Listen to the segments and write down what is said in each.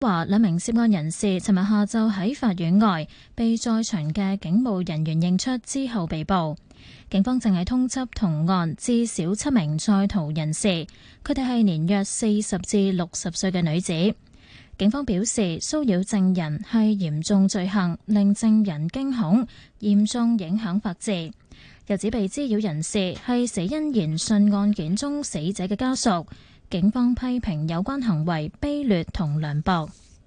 話兩名涉案人士尋日下晝喺法院外被在場嘅警務人員認出之後被捕。警方正係通緝同案至少7名在逃人士，佢哋係年約40至60歲嘅女子。警方表示，騷擾證人係嚴重罪行，令證人驚恐，嚴重影響法治。又指被滋擾人士係死因研訊案件中死者嘅家屬。警方批評有關行為卑劣同涼薄。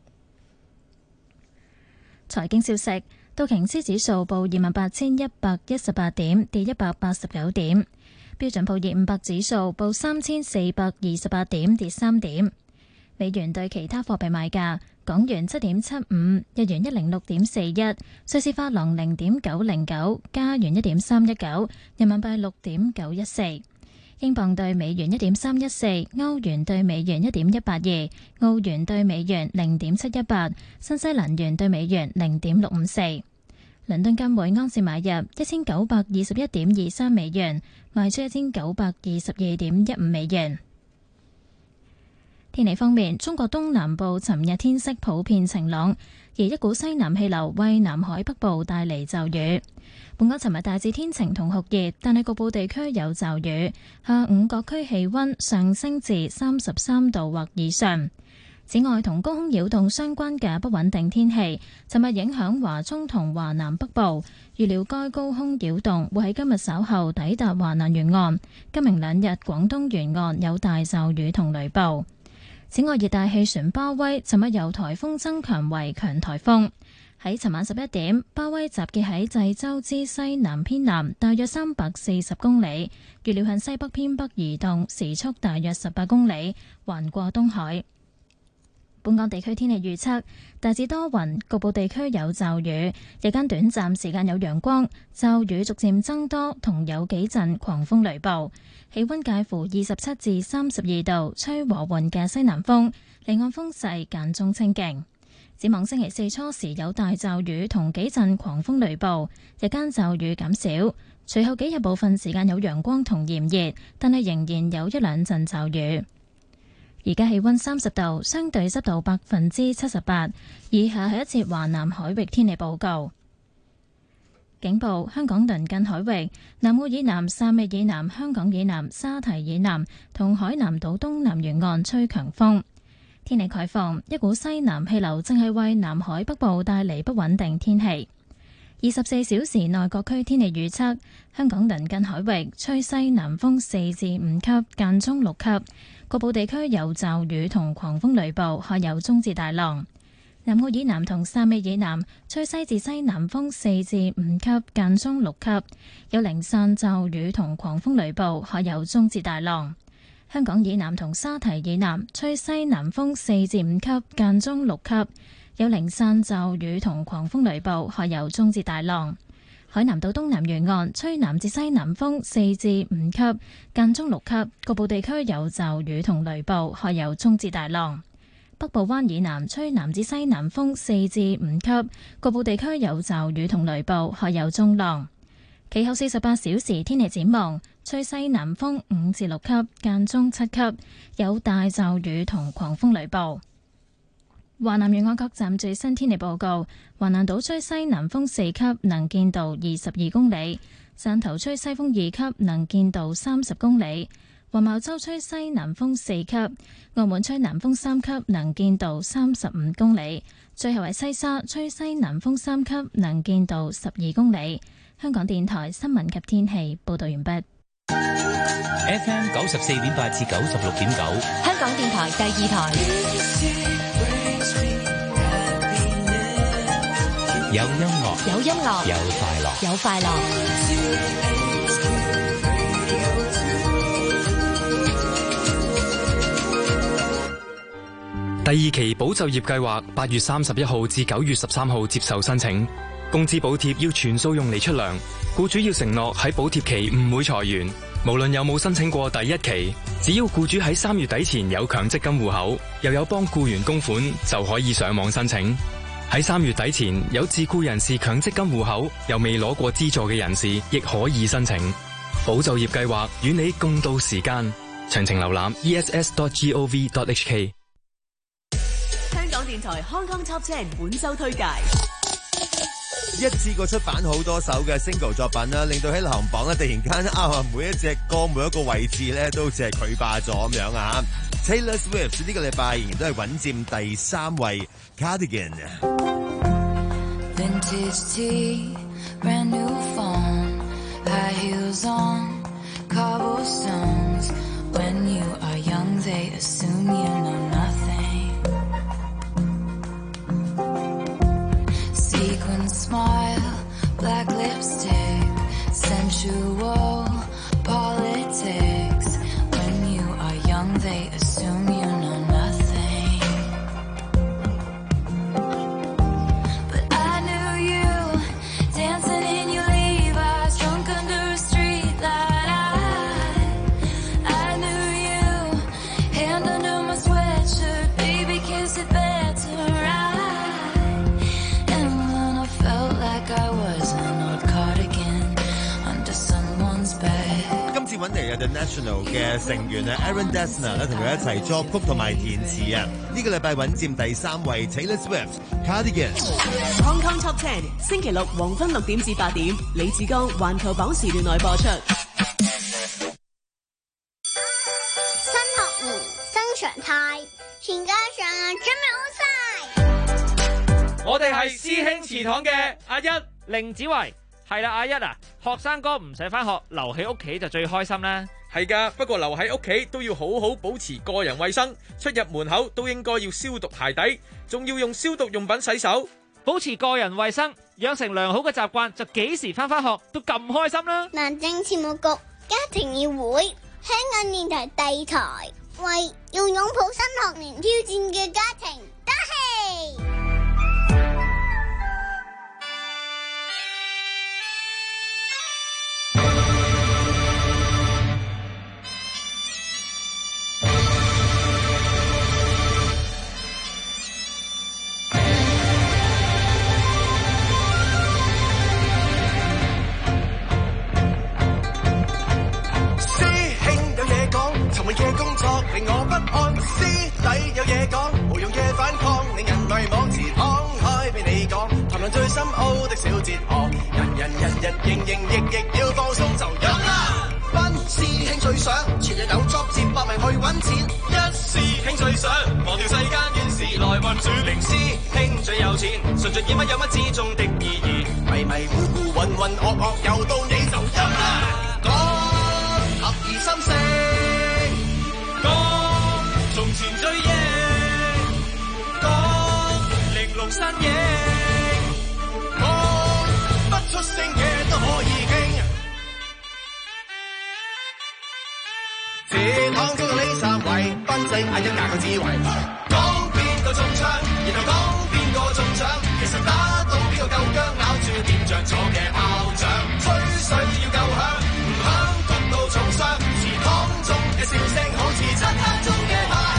財經消息，道瓊斯指數報28,118點，跌189點；標準普爾500指數報3,428點，跌3點。美元對其他貨幣賣價：港元7.75，日元106.41，瑞士法郎0.909，加元1.319，人民幣6.914。英鎊對美元1.314，歐元對美元1.182，澳元對美元0.718，新西蘭元對美元0.654。倫敦金每盎司買入1921.23美元，賣出1922.15美元。天氣方面，中國東南部尋日天色普遍晴朗，而一股西南氣流為南海北部帶嚟驟雨。本港尋日大致天晴同酷熱，但係局部地區有驟雨。下午各區氣溫上升至33度或以上。此外，同高空擾動相關嘅不穩定天氣，尋日影響華中同華南北部。預料該高空擾動會喺今日稍後抵達華南沿岸。今明兩日廣東沿岸有大驟雨同雷暴。此外，熱帶氣旋巴威尋日由颱風增強為強颱風。喺尋晚11點，巴威集結喺濟州之西南偏南，大約340公里，預料向西北偏北移動，時速大約18公里，橫過東海。本港地區天氣預測，大致多雲，局部地區有驟雨，日間短暫時間有陽光，驟雨逐漸增多，同有幾陣狂風雷暴。氣溫介乎27至32度，吹和緩嘅西南風，離岸風勢間中清勁。展望星期四初時有大驟雨同幾陣狂風雷暴，日間驟雨減少，隨後幾日部分時間有陽光同炎熱，但係仍然有一兩陣驟雨。而家氣溫30度，相對濕度78%。以下係一節華南海域天氣報告。警報：香港鄰近海域、南澳以南、汕尾以南、香港以南、沙堤以南同海南島東南沿岸吹強風。天氣概況：一股西南氣流正係為南海北部帶嚟不穩定天氣。24小時內各區天氣預測：香港鄰近海域吹西南風4至5級，間中6級，局部地區有驟雨同狂風雷暴，海有中至大浪。南澳以南同汕尾以南吹西至西南風4至5級，間中6級，有零散驟雨同狂風雷暴，海有中至大浪。香港以南同沙堤以南吹西南風4至5級，間中6級，有零散驟雨同狂風雷暴，海有中至大浪。海南島東南沿岸吹南至西南風4至5級，間中6級，局部地區有驟雨同雷暴，海有中至大浪。北部灣以南吹南至西南風4至5級，局部地區有驟雨同雷暴，海有中浪。其後48小時天氣展望，吹西南風5至6級，間中7級，有大驟雨同狂風雷暴。華南沿岸各站最新天氣報告：華南島吹西南風4級，能見度22公里；汕頭吹西風2級，能見度30公里；黃茅洲吹西南風4級；澳門吹南風3級，能見度35公里；最後係西沙吹西南風3級，能見度12公里。香港電台新聞及天氣報道完畢。 FM 94.8至96.9， 香港電台第二台。 有音樂， 有音樂， 有快樂， 有快樂。 第二期保就業計劃8月31號至9月13號接受申請，工資補貼要全數用嚟出糧，僱主要承諾喺補貼期唔會裁員。無論有冇申請過第一期，只要僱主喺3月底前有強積金戶口，又有幫僱員供款，就可以上網申請。喺3月底前有自僱人士強積金戶口又未攞過資助嘅人士，亦可以申請。保就業計劃與你共度時間，詳情瀏覽 ess.gov.hk。 香港電電台 Hong Kong Top 10本周推介。 一次過出版好多首嘅 single 作品啦，令到喺流行榜咧突然間每一隻歌每一個位置咧都好似係佢霸咗咁樣啊！Taylor Swift 呢個禮拜仍然都係穩佔第3位 Cardigan。Vintage tea, brand new phone, high heels on, cobblestones. When you are young, they assume you know nothing.Sequin smile, black lipstick, sensual politics. When you are young, they assume you know nothing. But I knew you, dancing in your Levi's, drunk under a street light.I knew you, hand under my sweatshirt, baby, kiss it better.Felt like I was an old cardigan under someone's bed。 今次揾嚟嘅 The National 嘅成員啊 Aaron Dessner 咧，同佢一齊作曲同埋填詞啊！呢個禮拜穩佔第3位 Taylor Swift Cardigan。Hong Kong Top 10星期六黃昏6點至8點，李志剛環球榜時段內播出。 新學年新常態，全家上準備好晒。 我哋係師兄祠堂嘅阿一凌子維，係啦，阿一啊，學生哥唔使返學，留喺屋企就最開心啦。 係噶，不過留喺屋企都要好好保持個人衛生，出入門口都應該要消毒鞋底，仲要用消毒用品洗手， 保持個人衛生，養成良好嘅習慣，就幾時返學都咁開心啦。 民政事務局家庭議會，香港電台第2台，為要擁抱新學年挑戰嘅家庭打氣。 令我不安，師弟有嘢講，無用嘅反抗，令人迷惘時敞開俾你講，談論最深奧的小哲學，人日營營役要放鬆就飲啦。班師兄最想全日有作接百名去揾錢，一師兄最想忘掉世間怨事來運轉，零師兄最有錢，純盡以乜有乜之中的意義，迷迷糊糊渾渾噩噩又到你就飲啦。講合二心聲。從前最贏，講玲瓏身影，講不出聲嘅都可以傾。祠堂中嘅呢3位，賓仔嗌一架個智慧，講邊個中槍，然後講邊個中獎，其實打到邊個夠薑，咬住點着咗嘅炮仗，吹水要夠響，唔響谷到重傷，祠堂中嘅笑聲好似漆黑中嘅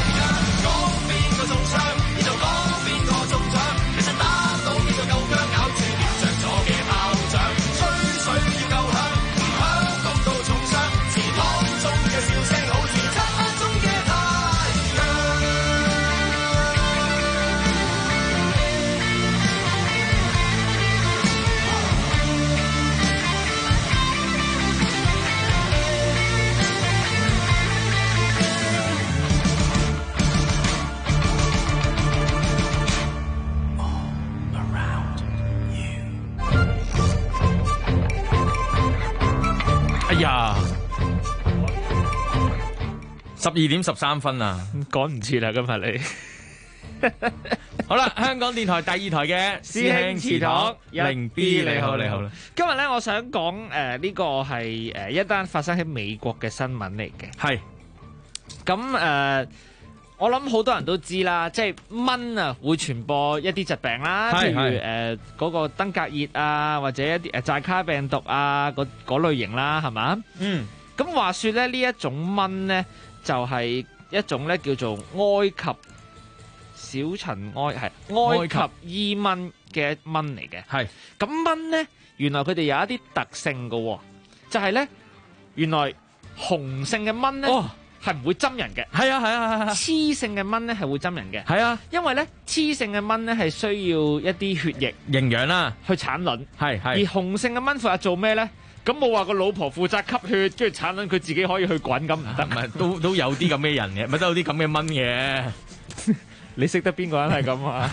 12點13分啊， 趕唔切啦今日你。 好啦，香港電台第2台嘅師兄祠堂零 B 你好你好啦。 今日咧，我想講呢個係一單發生喺美國嘅新聞嚟嘅。 係咁我諗好多人都知啦，即係蚊啊會傳播一啲疾病啦，譬如嗰個登革熱啊，或者一啲寨卡病毒啊嗰類型啦，係嘛？ 嗯。 咁話說咧，呢一種蚊咧就係一種咧叫做埃及小塵埃及伊蚊嘅蚊嚟嘅。係咁蚊咧，原來佢哋有一啲特性嘅，就係咧原來雄性嘅蚊咧係唔會針人嘅。 係啊， 雌性嘅蚊咧係會針人嘅。 係啊， 因為咧雌性嘅蚊咧係需要一啲血液營養啦， 去產卵。 係而雄性嘅蚊負責做咩咧？咁冇話個老婆負責吸血，跟住產卵，佢自己可以去滾咁唔得。 唔係都有啲咁嘅人嘅，咪都有啲咁嘅蚊嘅。 你識得邊個人係咁啊？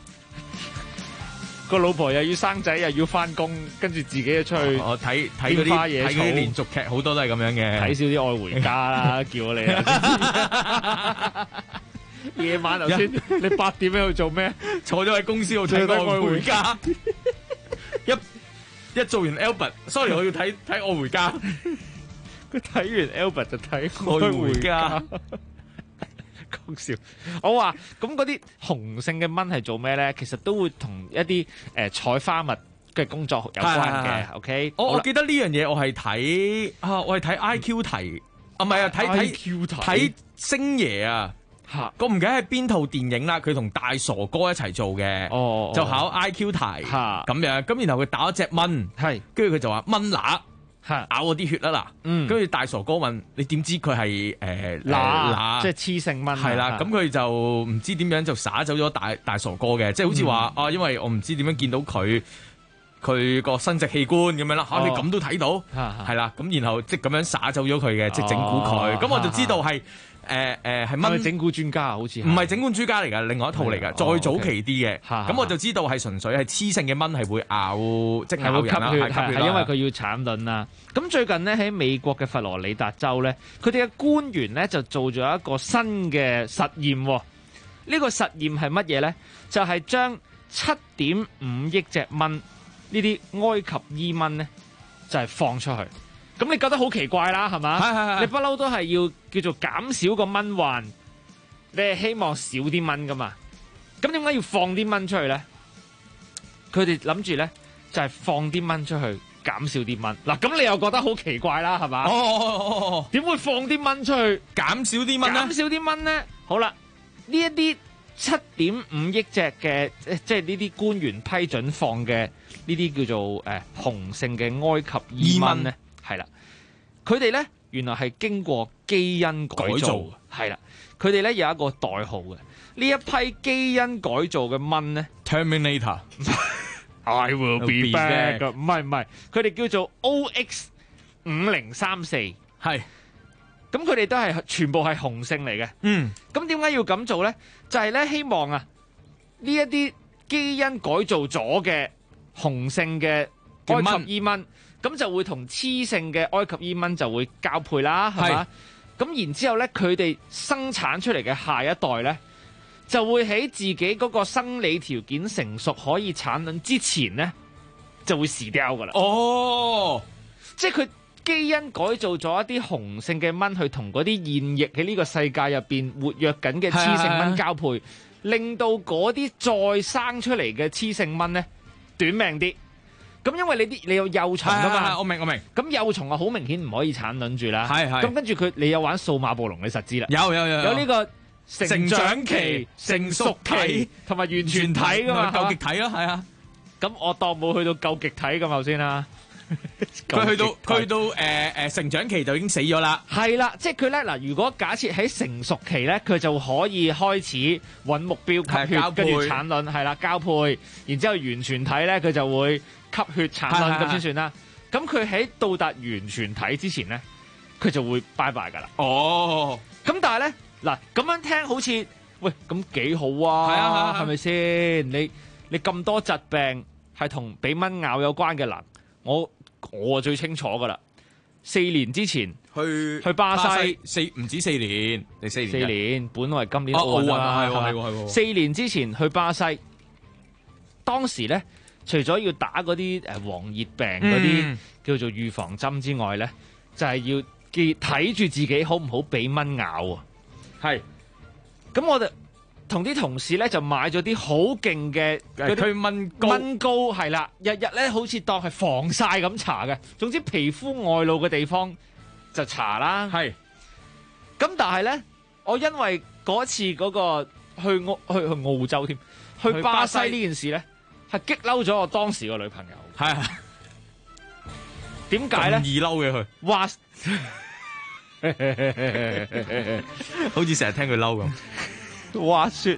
個老婆又要生仔，又要翻工，跟住自己就出去。 我睇嗰啲連續劇，好多都係咁樣嘅。 睇少啲愛回家啦，叫我你啊！夜晚頭先，你8點喺度做咩？ 坐咗喺公司度睇愛回家。一做完 Albert，sorry， 我要睇愛回家。 佢睇完 Albert 就睇愛回家。講笑，我話咁嗰啲雄性嘅蚊係做咩咧？其實都會同一啲採花蜜嘅工作有關嘅。OK， 我記得呢樣嘢我係睇我係睇 IQ 題唔係睇星爺啊。我唔記得係邊套電影啦，佢同大傻哥一齊做嘅，就考 IQ 題咁樣，咁然後佢打一隻蚊，跟住佢就話蚊乸咬我啲血啦嗱，跟住大傻哥問你點知佢係乸， 即係雌性蚊， 係啦，咁佢就唔知點樣就灑走咗大傻哥嘅，即係好似話因為我唔知點樣見到佢個生殖器官咁樣啦，你咁都睇到，係啦，咁然後即係咁樣灑走咗佢嘅，即係整蠱佢，咁我就知道係。係蚊整蠱專家，好似唔係整蠱專家嚟㗎，另外一套嚟㗎，再早期啲嘅。咁我就知道係純粹係雌性嘅蚊係會咬，即係會吸血， 係因為佢要產卵啦。咁最近呢，喺美國嘅佛羅里達州咧，佢哋嘅官員咧就做咗一個新嘅實驗。呢個實驗係乜嘢咧？就係將7.5億隻蚊呢啲埃及伊蚊咧，就係放出去。咁你覺得好奇怪啦，係嘛？係。你不嬲都係要叫做減少個蚊患，你係希望少啲蚊噶嘛？咁點解要放啲蚊出去咧？佢哋諗住咧就係放啲蚊出去，減少啲蚊。嗱，咁你又覺得好奇怪啦，係嘛？點會放啲蚊出去， 減少啲蚊咧？ 減少啲蚊咧？好啦，呢一啲7.5億隻嘅，即係呢啲官員批准放嘅呢啲叫做雄性嘅埃及伊蚊咧。係啦，佢哋咧原來係經過基因改造，係啦，佢哋咧有一個代號嘅，呢一批基因改造嘅蚊咧 ，Terminator，I will be back， 唔係，佢哋叫做 OX5034，係，咁佢哋都係全部係雄性嚟嘅，咁點解要咁做咧？就係咧希望啊呢一啲基因改造咗嘅雄性嘅埃及伊蚊。咁就會同雌性嘅埃及伊蚊就會交配啦，係嘛？咁然之後咧，佢哋生產出嚟嘅下一代咧，就會喺自己嗰個生理條件成熟可以產卵之前咧，就會死掉噶啦。即係佢基因改造咗一啲雄性嘅蚊去同嗰啲現役喺呢個世界入邊活躍緊嘅雌性蚊交配，令到嗰啲再生出嚟嘅雌性蚊咧短命啲。咁因為你有幼蟲噶嘛， 我明。 咁幼蟲啊，好明顯唔可以產卵住啦。 係。 咁跟住你有玩數碼暴龍，你實知啦。 有呢個成長期、成熟期同埋完全體噶嘛， 夠極體咯，係啊。 咁我當冇去到夠極體咁頭先啦。 佢去到成長期就已經死咗啦。係啦，即係佢咧嗱，如果假設喺成熟期咧，佢就可以開始揾目標吸血，跟住產卵，係啦，交配，然之後完全體咧，佢就會吸血產卵咁先算啦。咁佢喺到達完全體之前咧，佢就會拜拜噶啦。咁但係咧嗱，咁樣聽好似喂咁幾好啊，係咪先？你咁多疾病係同俾蚊咬有關嘅嗱。我最清楚噶啦，4年之前去巴西唔止4年，你4 年，本來今年奧運係4年之前去巴西，當時咧除咗要打嗰啲黃熱病嗰啲叫做預防針之外咧，就係要睇住自己好唔好俾蚊咬啊。係，咁我哋同啲同事咧就買咗啲好勁嘅嗰啲蚊膏，係啦，日日咧好似當係防曬咁搽嘅，總之皮膚外露嘅地方就搽啦。係，咁但係咧，我因為嗰次嗰個去澳洲添，去巴西呢件事咧，係激嬲咗我當時個女朋友。係啊，點解咧？咁易嬲嘅佢，話好似成日聽佢嬲咁。 話說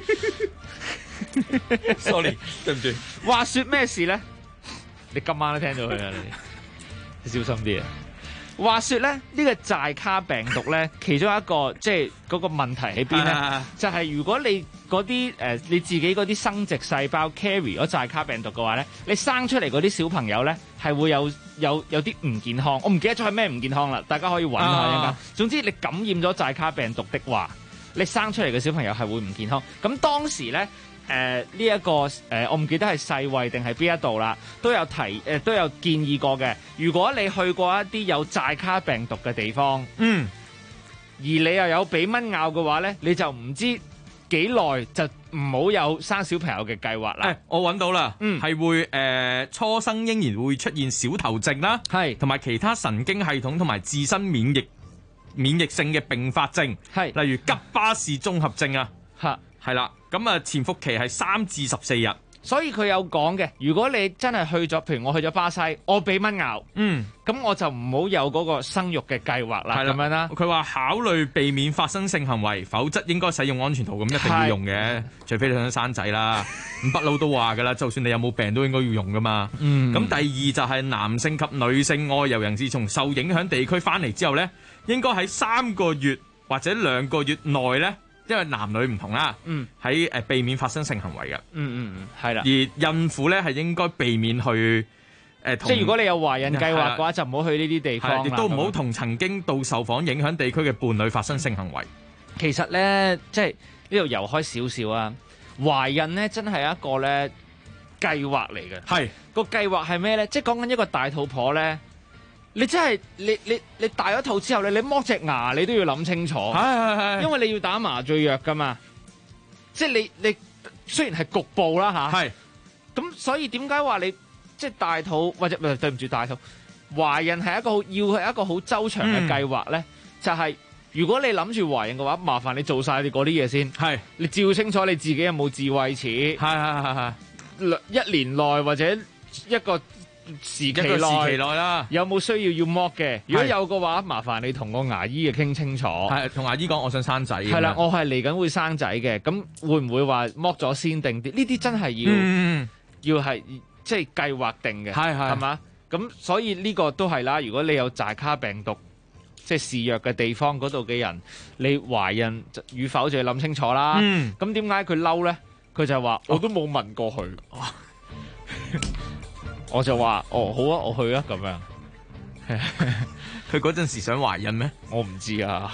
，sorry， 對唔住。 話說咩事咧？你今晚都聽到佢啦，你小心啲啊！話說咧，呢個寨卡病毒咧，其中一個即係嗰個問題喺邊咧？就係如果你嗰啲你自己嗰啲生殖細胞 carry 咗寨卡病毒嘅話咧，你生出嚟嗰啲小朋友咧係會有啲唔健康。我唔記得咗係咩唔健康啦，大家可以揾下一間。總之你感染咗寨卡病毒的話，你生出嚟嘅小朋友係會唔健康。咁當時咧。呢一個我唔記得係世衛定係邊一度啦，都有都有建議過嘅。如果你去過一啲有寨卡病毒嘅地方，而你又有俾蚊咬嘅話咧，你就唔知幾耐就唔好有生小朋友嘅計劃啦。 我揾到啦，係會初生嬰兒會出現小頭症啦，係同埋其他神經系統同埋自身免疫性嘅併發症，係例如吉巴氏綜合症啊，係啦。咁啊，潛伏期係3至14日， 所以佢有講嘅。如果你真係去咗，譬如我去咗巴西，我俾蚊咬，咁我就唔好有嗰個生育嘅計劃啦，咁樣啦。 佢話考慮避免發生性行為，否則應該使用安全套，咁一定要用嘅，除非你想生仔啦。咁不嬲都話噶啦，就算你有冇病都應該要用噶嘛。咁第二就係男性及女性外遊人士從受影響地區翻嚟之後咧，應該喺3個月或者2個月內咧。因為男女唔同啦，喺避免發生性行為嘅， 係啦。 而孕婦咧係應該避免去即係如果你有懷孕計劃嘅話，就唔好去呢啲地方， 亦都唔好同曾經到受訪影響地區嘅伴侶發生性行為。 其實咧，即係呢度遊開少少啊，懷孕咧真係一個咧計劃嚟嘅。係個計劃係咩咧？即係講緊一個大肚婆咧。你真係你大咗肚之後咧，你剝隻牙你都要諗清楚，係，因為你要打麻醉藥噶嘛，即係你雖然係局部啦吓，係，咁所以點解話你即係大肚或者對唔住大肚懷孕係一個好周詳嘅計劃咧？就係如果你諗住懷孕嘅話，麻煩你做晒你嗰啲嘢先，係，你照清楚你自己有冇自慰齒，係，1年內或者一個時期內啦，有冇需要剝嘅？如果有嘅話，麻煩你同個牙醫嘅傾清楚。 係同牙醫講，我想生仔。 係啦，我係嚟緊會生仔嘅，咁會唔會話剝咗先定啲？呢啲真係要係即係計劃定嘅，係嘛？咁所以呢個都係啦。如果你有寨卡病毒即係肆虐嘅地方嗰度嘅人，你懷孕與否就要諗清楚啦。咁點解佢嬲咧？佢就話我都冇問過佢。我就話好啊，我去啊，咁樣。 佢嗰陣時想懷孕咩？ 我唔知啊，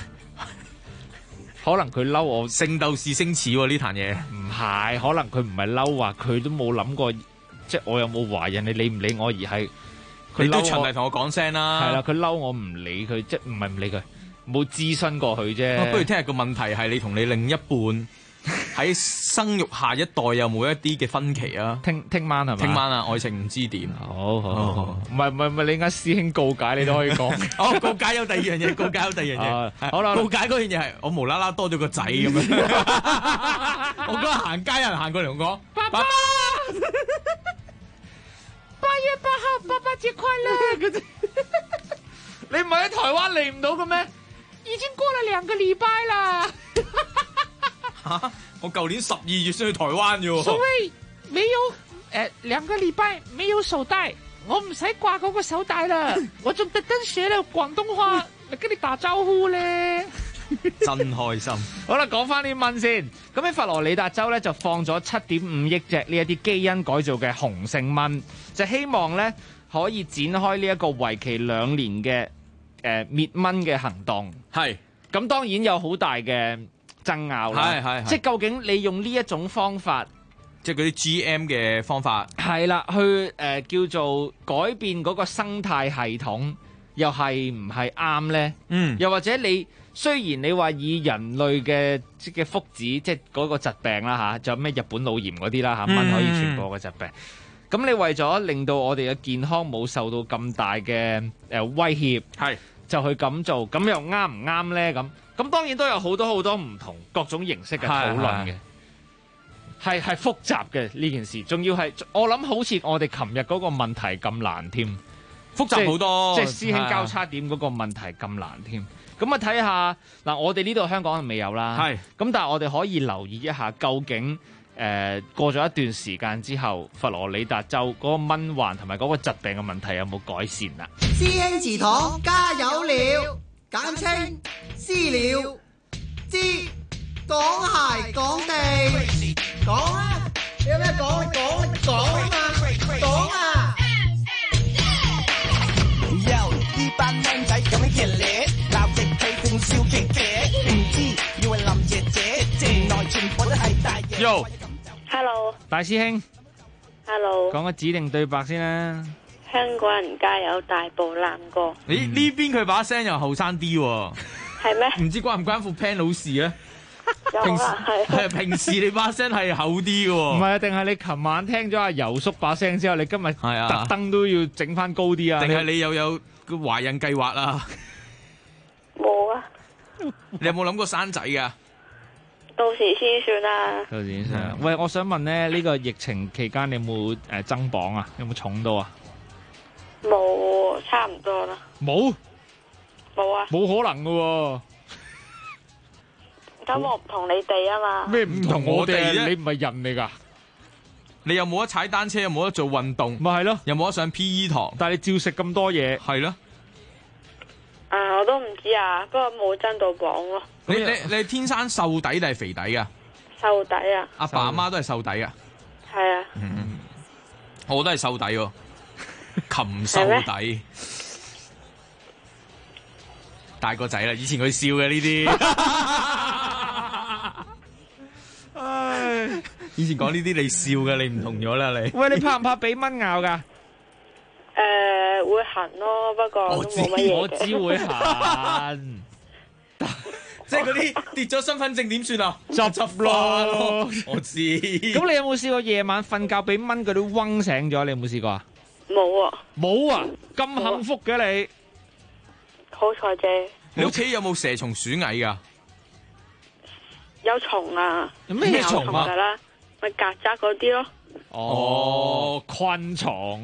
可能佢嬲我。 聖鬥士星矢呢壇嘢， 唔係，可能佢唔係嬲，話佢都冇諗過，即係我有冇懷孕，你理唔理我，而係佢都循例同我講聲啦。 係啦，佢嬲我唔理佢，即係唔係唔理佢，冇諮詢過佢啫。 不如聽日個問題係你同你另一半。喺生育下一代有冇一啲嘅分歧啊？ 聽晚係嘛？ 聽晚啊，愛情唔知點。 好，唔係，你啱師兄告解你都可以講。 告解有第二樣嘢，告解有第二樣嘢。 好啦， 告解嗰樣嘢係我無啦啦多咗個仔咁樣。我嗰日行街有人行過嚟同我講：爸爸 8月8號爸爸節快樂。你唔係喺台灣嚟唔到嘅咩？已經過了2個禮拜啦。 我舊年12月先去台灣啫喎。 所謂沒有2個禮拜沒有手帶，我唔使掛嗰個手帶啦，我仲特登寫了廣東話嚟跟你打招呼咧。 真開心。 好啦，講翻啲蚊先。咁喺佛羅里達州咧就放咗7.5億隻呢一啲基因改造嘅雄性蚊，就希望咧可以展開呢一個為期2年嘅滅蚊嘅行動。係。咁當然有好大嘅爭拗啦，即係究竟你用呢一種方法， 即係嗰啲 GM 嘅方法， 係啦，去叫做改變嗰個生態系統，又係唔係啱咧？又或者你雖然你話以人類嘅福祉，即係嗰個疾病啦嚇，仲有咩日本腦炎嗰啲啦嚇，蚊可以傳播嘅疾病，咁你為咗令到我哋嘅健康冇受到咁大嘅威脅，係就去咁做，咁又啱唔啱咧？咁當然都有好多唔同各種形式嘅討論嘅，係複雜嘅呢件事，仲要係我諗好似我哋琴日嗰個問題咁難添， 複雜好多， 即係師兄交叉點嗰個問題咁難添。咁啊睇下嗱，我哋呢度香港係未有啦，係咁，但係我哋可以留意一下，究竟過咗一段時間之後，佛羅里達州嗰個蚊患同埋嗰個疾病嘅問題有冇改善啦？ 師兄祠堂加油了，簡稱私了，知講鞋講地，講啊！你有咩講？你講啊嘛，講啊！ 呢班僆仔咁樣熱烈，鬧極氣定笑極極，唔知以為林姐姐靜內全部都係大爺。 Yo，Hello， 大師兄 ，Hello， 講個指定對白先啦。 香港人加油，大步攬過。 咦？呢邊佢把聲又後生啲喎， 係咩？ 唔知關唔關副 panel 事咧？平時你把聲係厚啲嘅喎， 唔係啊？定係你琴晚聽咗阿游叔把聲之後，你今日特登都要整翻高啲啊？ 定係你又有個懷孕計劃啊？ 冇啊！ 你有冇諗過生仔噶？ 到時先算啦。 到時先算。喂，我想問咧，呢個疫情期間你有冇增磅啊？有冇重到啊？ 冇，差唔多啦。 冇啊！ 冇可能嘅喎。 咁我唔同你哋啊嘛。 咩唔同我哋啫？你唔係人嚟噶。 你又冇得踩單車，又冇得做運動， 咪係咯？ 又冇得上 PE 堂， 但係你照食咁多嘢， 係咯。 我都唔知啊，不過冇增到磅咯。 你係天生瘦底定係肥底噶？ 瘦底啊！ 阿爸阿媽都係瘦底噶。 係啊。 我都係瘦底喎，禽瘦底。大個仔啦，以前佢笑嘅呢啲。唉，以前講呢啲你笑嘅，你唔同咗啦你。 喂，你怕唔怕俾蚊咬噶？ 會痕咯，不過都冇乜嘢嘅。 我知會痕， 即係嗰啲跌咗身份證點算啊？ 執咯， 我知。 咁你有冇試過夜晚瞓覺俾蚊嗰啲嗡醒咗？你有冇試過啊？ 冇啊！ 冇啊！咁幸福嘅你， 好彩啫。 你屋企有冇蛇蟲鼠蟻噶？ 有蟲啊！ 咩蟲啊？ 咪曱甴嗰啲咯。 哦，昆蟲。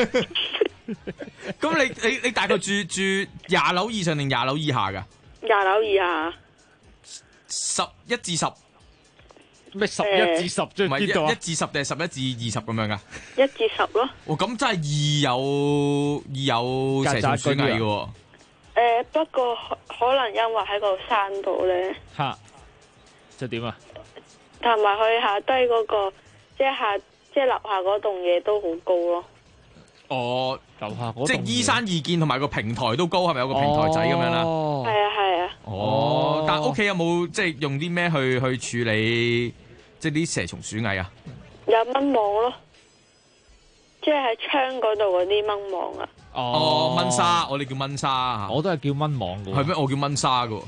咁你大概住20樓以上定20樓以下噶 ？20樓以下。 1至10。 咩11至10啫？ 唔係1至10定係11至20咁樣噶 ？1至10咯。 哦，咁真係易有蛇蟲鼠蟻嘅。 不過可能因為喺個山度咧。 吓，就點啊？ 同埋佢下低嗰個，即係樓下嗰棟嘢都好高咯。 哦， 樓下嗰棟即係依山而建，同埋個平台都高，係咪有個平台仔咁樣啦？ 係啊。 哦，但係屋企有冇即係用啲咩去處理即係啲蛇蟲鼠蟻啊？ 有蚊網咯，即係喺窗嗰度嗰啲蚊網啊。 哦，蚊紗，我哋叫蚊紗， 我都係叫蚊網嘅。 係咩？我叫蚊紗嘅。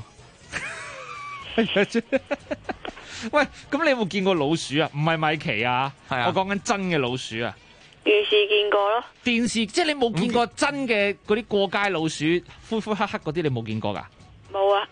喂，咁你有冇見過老鼠啊？唔係米奇啊， 係啊， 我講緊真嘅老鼠啊。 電視見過咯。 電視即係你冇見過真嘅嗰啲過街老鼠，灰灰黑黑嗰啲，你冇見過噶？ 冇啊。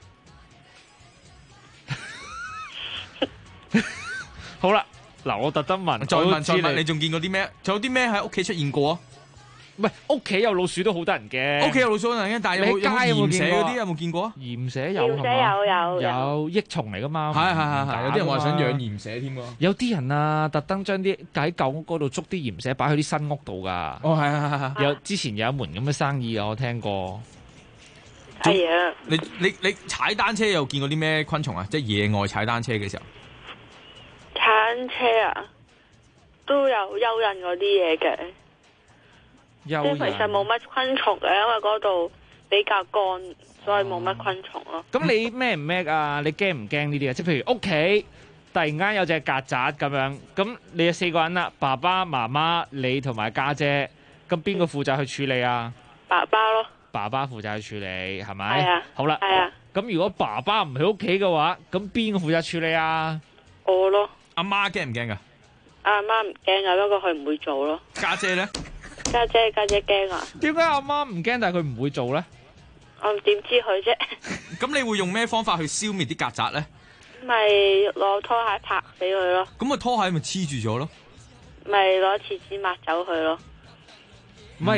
好啦，嗱，我特登問， 再問，你仲見過啲咩？仲有啲咩喺屋企出現過啊？ 唔係，屋企有老鼠都好得人驚。 屋企有老鼠好得人驚，但係有冇鹽蛇嗰啲有冇見過啊？ 鹽蛇有， 鹽蛇有益蟲嚟噶嘛？ 係，有啲人話想養鹽蛇添喎。 有啲人啊，特登將啲喺舊屋嗰度捉啲鹽蛇擺去啲新屋度噶。 哦，係。 有之前有一門咁嘅生意啊，我聽過。 係啊。 你踩單車又見過啲咩昆蟲啊？即係野外踩單車嘅時候。 踩單車啊，都有蚯蚓嗰啲嘢嘅。即係其實冇乜昆蟲嘅，因為嗰度比較乾，所以冇乜昆蟲咯。 咁你咩唔咩啊？你驚唔驚呢啲啊？即係譬如屋企突然間有隻曱甴咁樣，咁你有4個人啦，爸爸媽媽你同埋家姐，咁邊個負責去處理啊？ 爸爸咯。 爸爸負責去處理，係咪？ 係啊。 好啦。 係啊。 咁如果爸爸唔喺屋企嘅話，咁邊個負責處理啊？ 我咯。 阿媽驚唔驚噶？ 阿媽唔驚啊，不過佢唔會做咯。 家姐咧？ 家姐驚啊？ 點解阿媽唔驚，但係佢唔會做咧？ 我點知佢啫？ 咁你會用咩方法去消滅啲曱甴咧？ 咪攞拖鞋拍死佢咯。 咁個拖鞋咪黐住咗咯？ 咪攞廁紙抹走佢咯。 唔係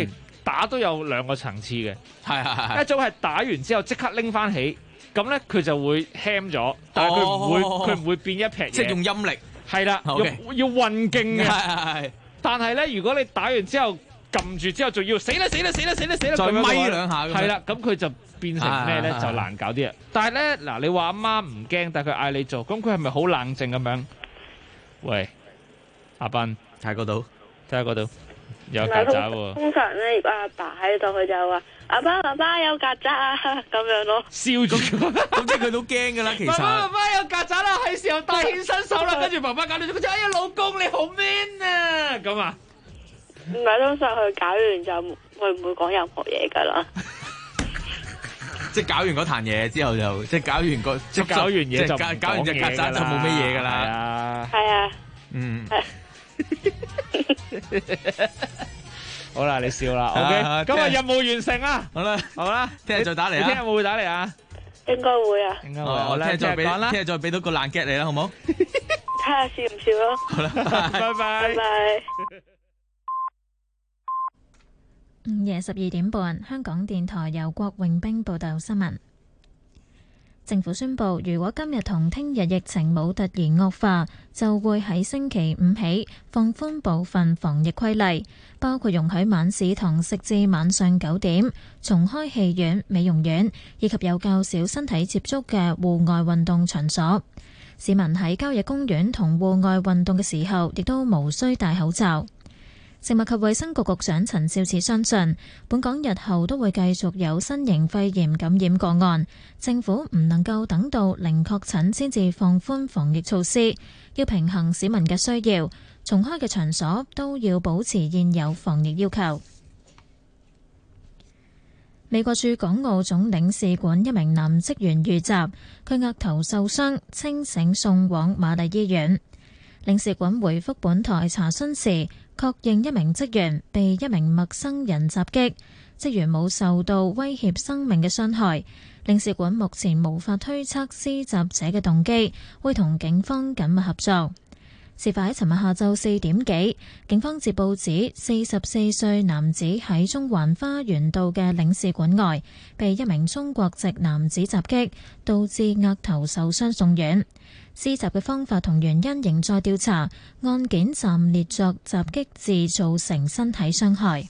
打都有兩個層次嘅， 係一種係打完之後即刻拎翻起，咁咧佢就會輕咗，但係佢唔會變一劈嘢， 即係用陰力， 係啦，要運勁嘅，係。但係咧，如果你打完之後撳住之後，仲要死啦，再咪兩下， 係啦，咁佢就變成咩咧？就難搞啲啊！但係咧，嗱，你話阿媽唔驚，但係佢嗌你做，咁佢係咪好冷靜咁樣？喂，阿斌， 睇嗰度， 有曱甴喎。 通常咧，如果阿爸喺度，佢就話：阿爸有曱甴啊！咁樣咯。 笑住， 咁即係佢都驚㗎啦。其實爸爸有曱甴啦，係時候大顯身手啦。跟住爸爸搞到佢就：哎呀，老公你好 man 啊！咁啊， 唔係通常佢搞完就會唔會講任何嘢㗎啦。 即係搞完嗰壇嘢之後就，即係搞完嘢就搞完隻曱甴就冇咩嘢㗎啦。 係啊。 嗯。 好啦，你笑啦，OK，今日任務完成啦，好啦， 聽日再打嚟啊！ 你聽日會唔會打嚟啊？ 應該會啊， 應該會。 我聽日再俾到個爛 get 你啦，好唔好？ 睇下笑唔笑咯。 好啦， 拜拜。 午夜12點半，香港電台由郭永兵報道新聞。政府宣布，如果今日同聽日疫情冇突然惡化，就會喺星期五起放寬部分防疫規例，包括容許晚市堂食至晚上9點，重開戲院、美容院以及有較少身體接觸嘅戶外運動場所。市民喺郊野公園同戶外運動嘅時候，亦都無需戴口罩。食物及衛生局局長陳肇始相信，本港日後都會繼續有新型肺炎感染個案，政府唔能夠等到零確診先至放寬防疫措施，要平衡市民嘅需要，重開嘅場所都要保持現有防疫要求。美國駐港澳總領事館一名男職員遇襲，佢額頭受傷，清醒送往瑪麗醫院。領事館回覆本台查詢時，確認一名職員被一名陌生人襲擊，職員冇受到威脅生命嘅傷害。領事館目前無法推測施襲者嘅動機，會同警方緊密合作。事發喺尋日下晝4點幾，警方接報指44歲男子喺中環花園道嘅領事館外被一名中國籍男子襲擊，導致額頭受傷送院。施襲嘅方法同原因仍在調查，案件暫列作襲擊致造成身體傷害。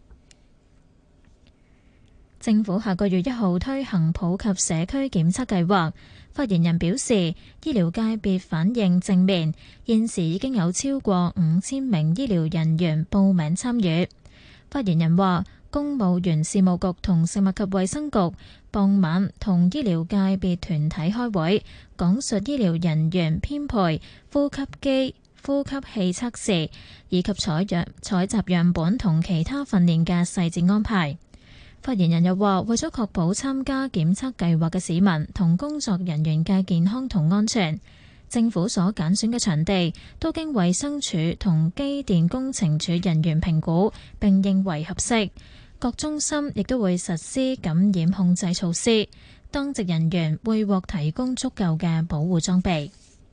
政府下個月1號推行普及社區檢測計劃，發言人表示，醫療界別反應正面，現時已經有超過5000名醫療人員報名參與。發言人話，公務員事務局同食物及衛生局傍晚同醫療界別團體開會，講述醫療人員編配、呼吸機、呼吸器測試以及採集樣本同其他訓練嘅細節安排。發言人又話，為咗確保參加檢測計劃嘅市民同工作人員嘅健康同安全，政府所揀選嘅場地都經衛生署同機電工程署人員評估並認為合適。各中心亦都會實施感染控制措施，當值人員會獲提供足夠嘅保護裝備。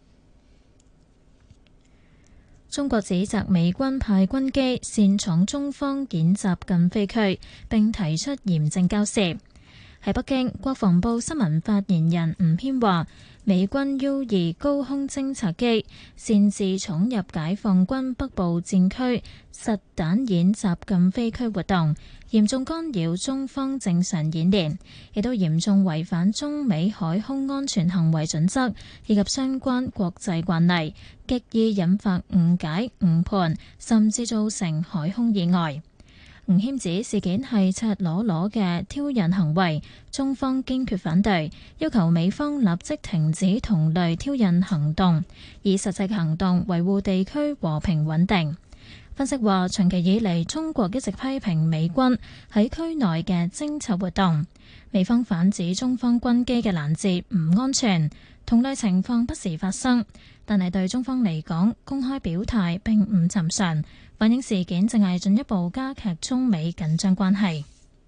中國指責美軍派軍機擅闖中方演習禁飛區，並提出嚴正交涉。喺北京，國防部新聞發言人吳軒話，美軍 U2 高空偵察機擅自闖入解放軍北部戰區實彈演習禁飛區活動，嚴重干擾中方正常演練，亦都嚴重違反中美海空安全行為準則以及相關國際慣例，極易引發誤解、誤判，甚至造成海空意外。吳謙指事件係赤裸裸嘅挑釁行為，中方堅決反對，要求美方立即停止同類挑釁行動，以實際行動維護地區和平穩定。分析話，長期以嚟，中國一直批評美軍喺區內嘅偵察活動，美方反指中方軍機嘅攔截唔安全，同類情況不時發生，但係對中方嚟講，公開表態並唔尋常，反映事件正係進一步加劇中美緊張關係。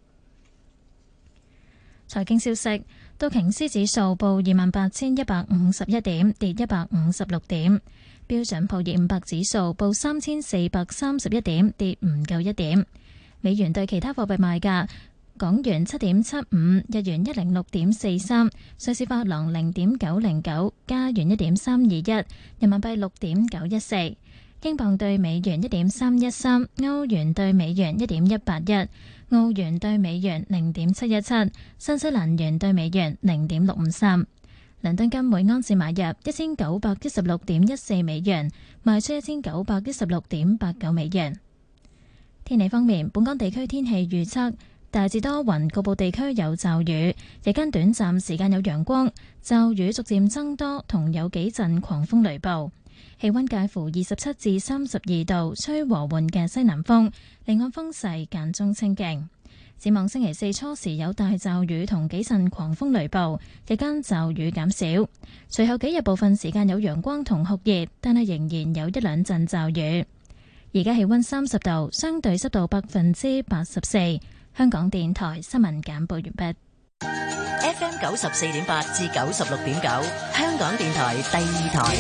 財經消息，道瓊斯指數報28,151點，跌156點；標準普爾500指數報3,431點，跌唔夠1點。美美元對其他貨幣賣價：港元7.75，日元106.43，瑞士法郎0.909，加元1.321，人民幣6.914，英鎊對美元1.313，歐元對美元1.181，澳元對美元0.717，新西蘭元對美元0.653。倫敦金每盎司買入1916.14美元，賣出1916.89美元。天氣方面，本港地區天氣預測。大致多雲，局部地區有驟雨，日間短暫時間有陽光，驟雨逐漸增多，同有幾陣狂風雷暴。氣溫介乎27至32度，吹和緩嘅西南風，離岸風勢間中清勁。展望星期四初時有大驟雨同幾陣狂風雷暴，日間驟雨減少。隨後幾日部分時間有陽光同酷熱，但係仍然有一兩陣驟雨。而家氣溫30度，相對濕度84%。香港電台新聞簡報完畢。 FM 94.8至96.9，香港電台第二台。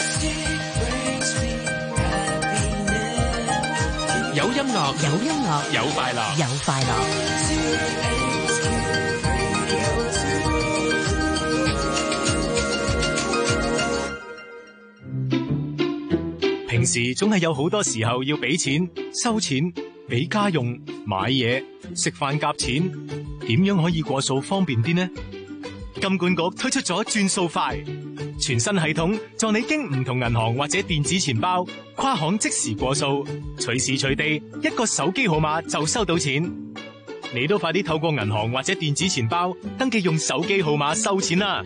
有音樂， 有音樂， 有快樂， 有快樂。 平時總係有好多時候要俾錢、收錢、俾家用、買嘢、食飯夾錢，點樣可以過數方便啲呢？金管局推出咗轉數快全新系統，助你經唔同銀行或者電子錢包跨行即時過數，隨時隨地一個手機號碼就收到錢。你都快啲透過銀行或者電子錢包登記用手機號碼收錢啦！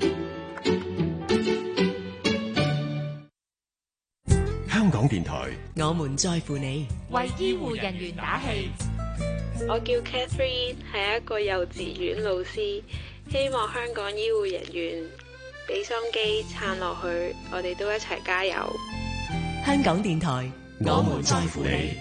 香港電台， 我們在乎你， 為醫護人員打氣。 我叫 Catherine， 係一個幼稚園老師，希望香港醫護人員俾心機撐落去，我哋都一齊加油。 香港電台，我們在乎你。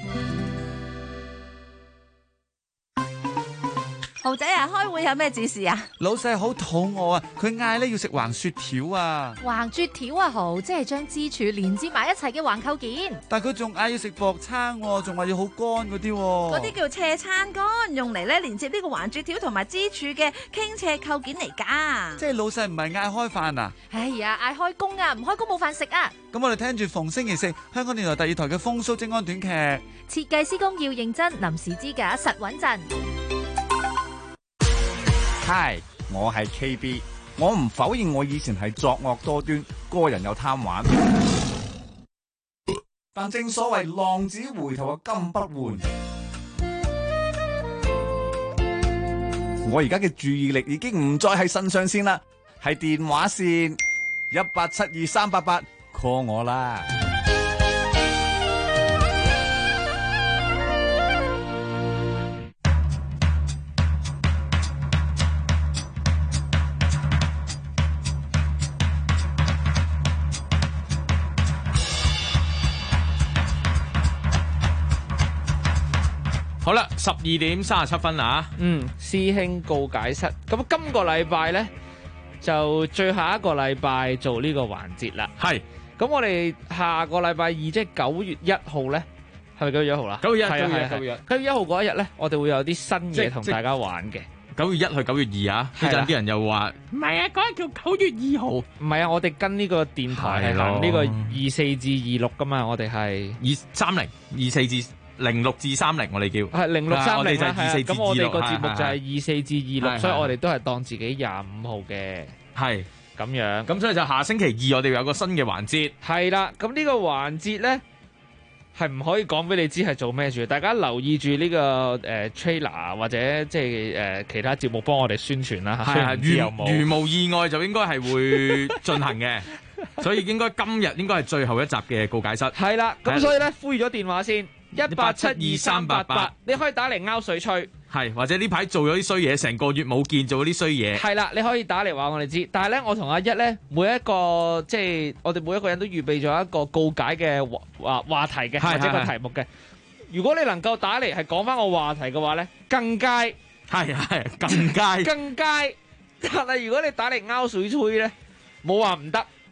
豪仔啊，開會有咩指示啊？ 老細好肚餓啊，佢嗌咧要食橫雪條啊！ 橫雪條啊，豪，即係將支柱連接埋一齊嘅橫扣件。 但佢仲嗌要食薄撐，仲話要好乾嗰啲。 嗰啲叫斜撐杆，用嚟咧連接呢個橫雪條同埋支柱嘅傾斜扣件嚟噶。 即係老細唔係嗌開飯啊？ 哎呀，嗌開工啊，唔開工冇飯食啊！ 咁我哋聽住逢星期四香港電台第二台嘅風騷精安短劇。 設計施工要認真，臨時支架實穩陣。 Hi， 我係 KB， 我唔否認我以前係作惡多端，個人又貪玩，但正所謂浪子回頭嘅金不換。我而家嘅注意力已經唔再係腎上腺啦，係電話線1872388 call 我啦。 好啦，12:37啊。 師兄告解室。咁今個禮拜呢，就最後一個禮拜做呢個環節啦。 係。 咁我哋下個禮拜二即係9月1號呢，係咪9月1號啦 ？9月1，9 月1號嗰一日呢，我哋會有啲新嘢同大家玩嘅。 9月1去9月2啊！呢陣啲人又話唔係啊，嗰日叫9月2號。 唔係啊，我哋跟呢個電台係行呢個24至26噶嘛，我哋係 230、24至06至30，我哋叫係0630啦。 我哋就係24至26。 咁我哋個節目就係24至26，所以我哋都係當自己25號嘅。 係咁樣。 咁所以就下星期二我哋有個新嘅環節。 係啦，咁呢個環節咧係唔可以講俾你知係做咩住，大家留意住呢個trailer 或者即係其他節目幫我哋宣傳啦。係啊， 如無意外就應該係會進行嘅，所以應該今日應該係最後一集嘅告解室。 係啦，咁所以咧呼籲咗電話先。1872388，你可以打嚟拗水吹， 係或者呢排做咗啲衰嘢，成個月冇見，做咗啲衰嘢， 係啦，你可以打嚟話我哋知。但係咧，我同阿一咧，每一個即係我哋每一個人都預備咗一個告解嘅話題嘅，或者個題目嘅。如果你能夠打嚟係講翻個話題嘅話咧，更佳， 係更佳， 更佳。但係如果你打嚟拗水吹咧，冇話唔得。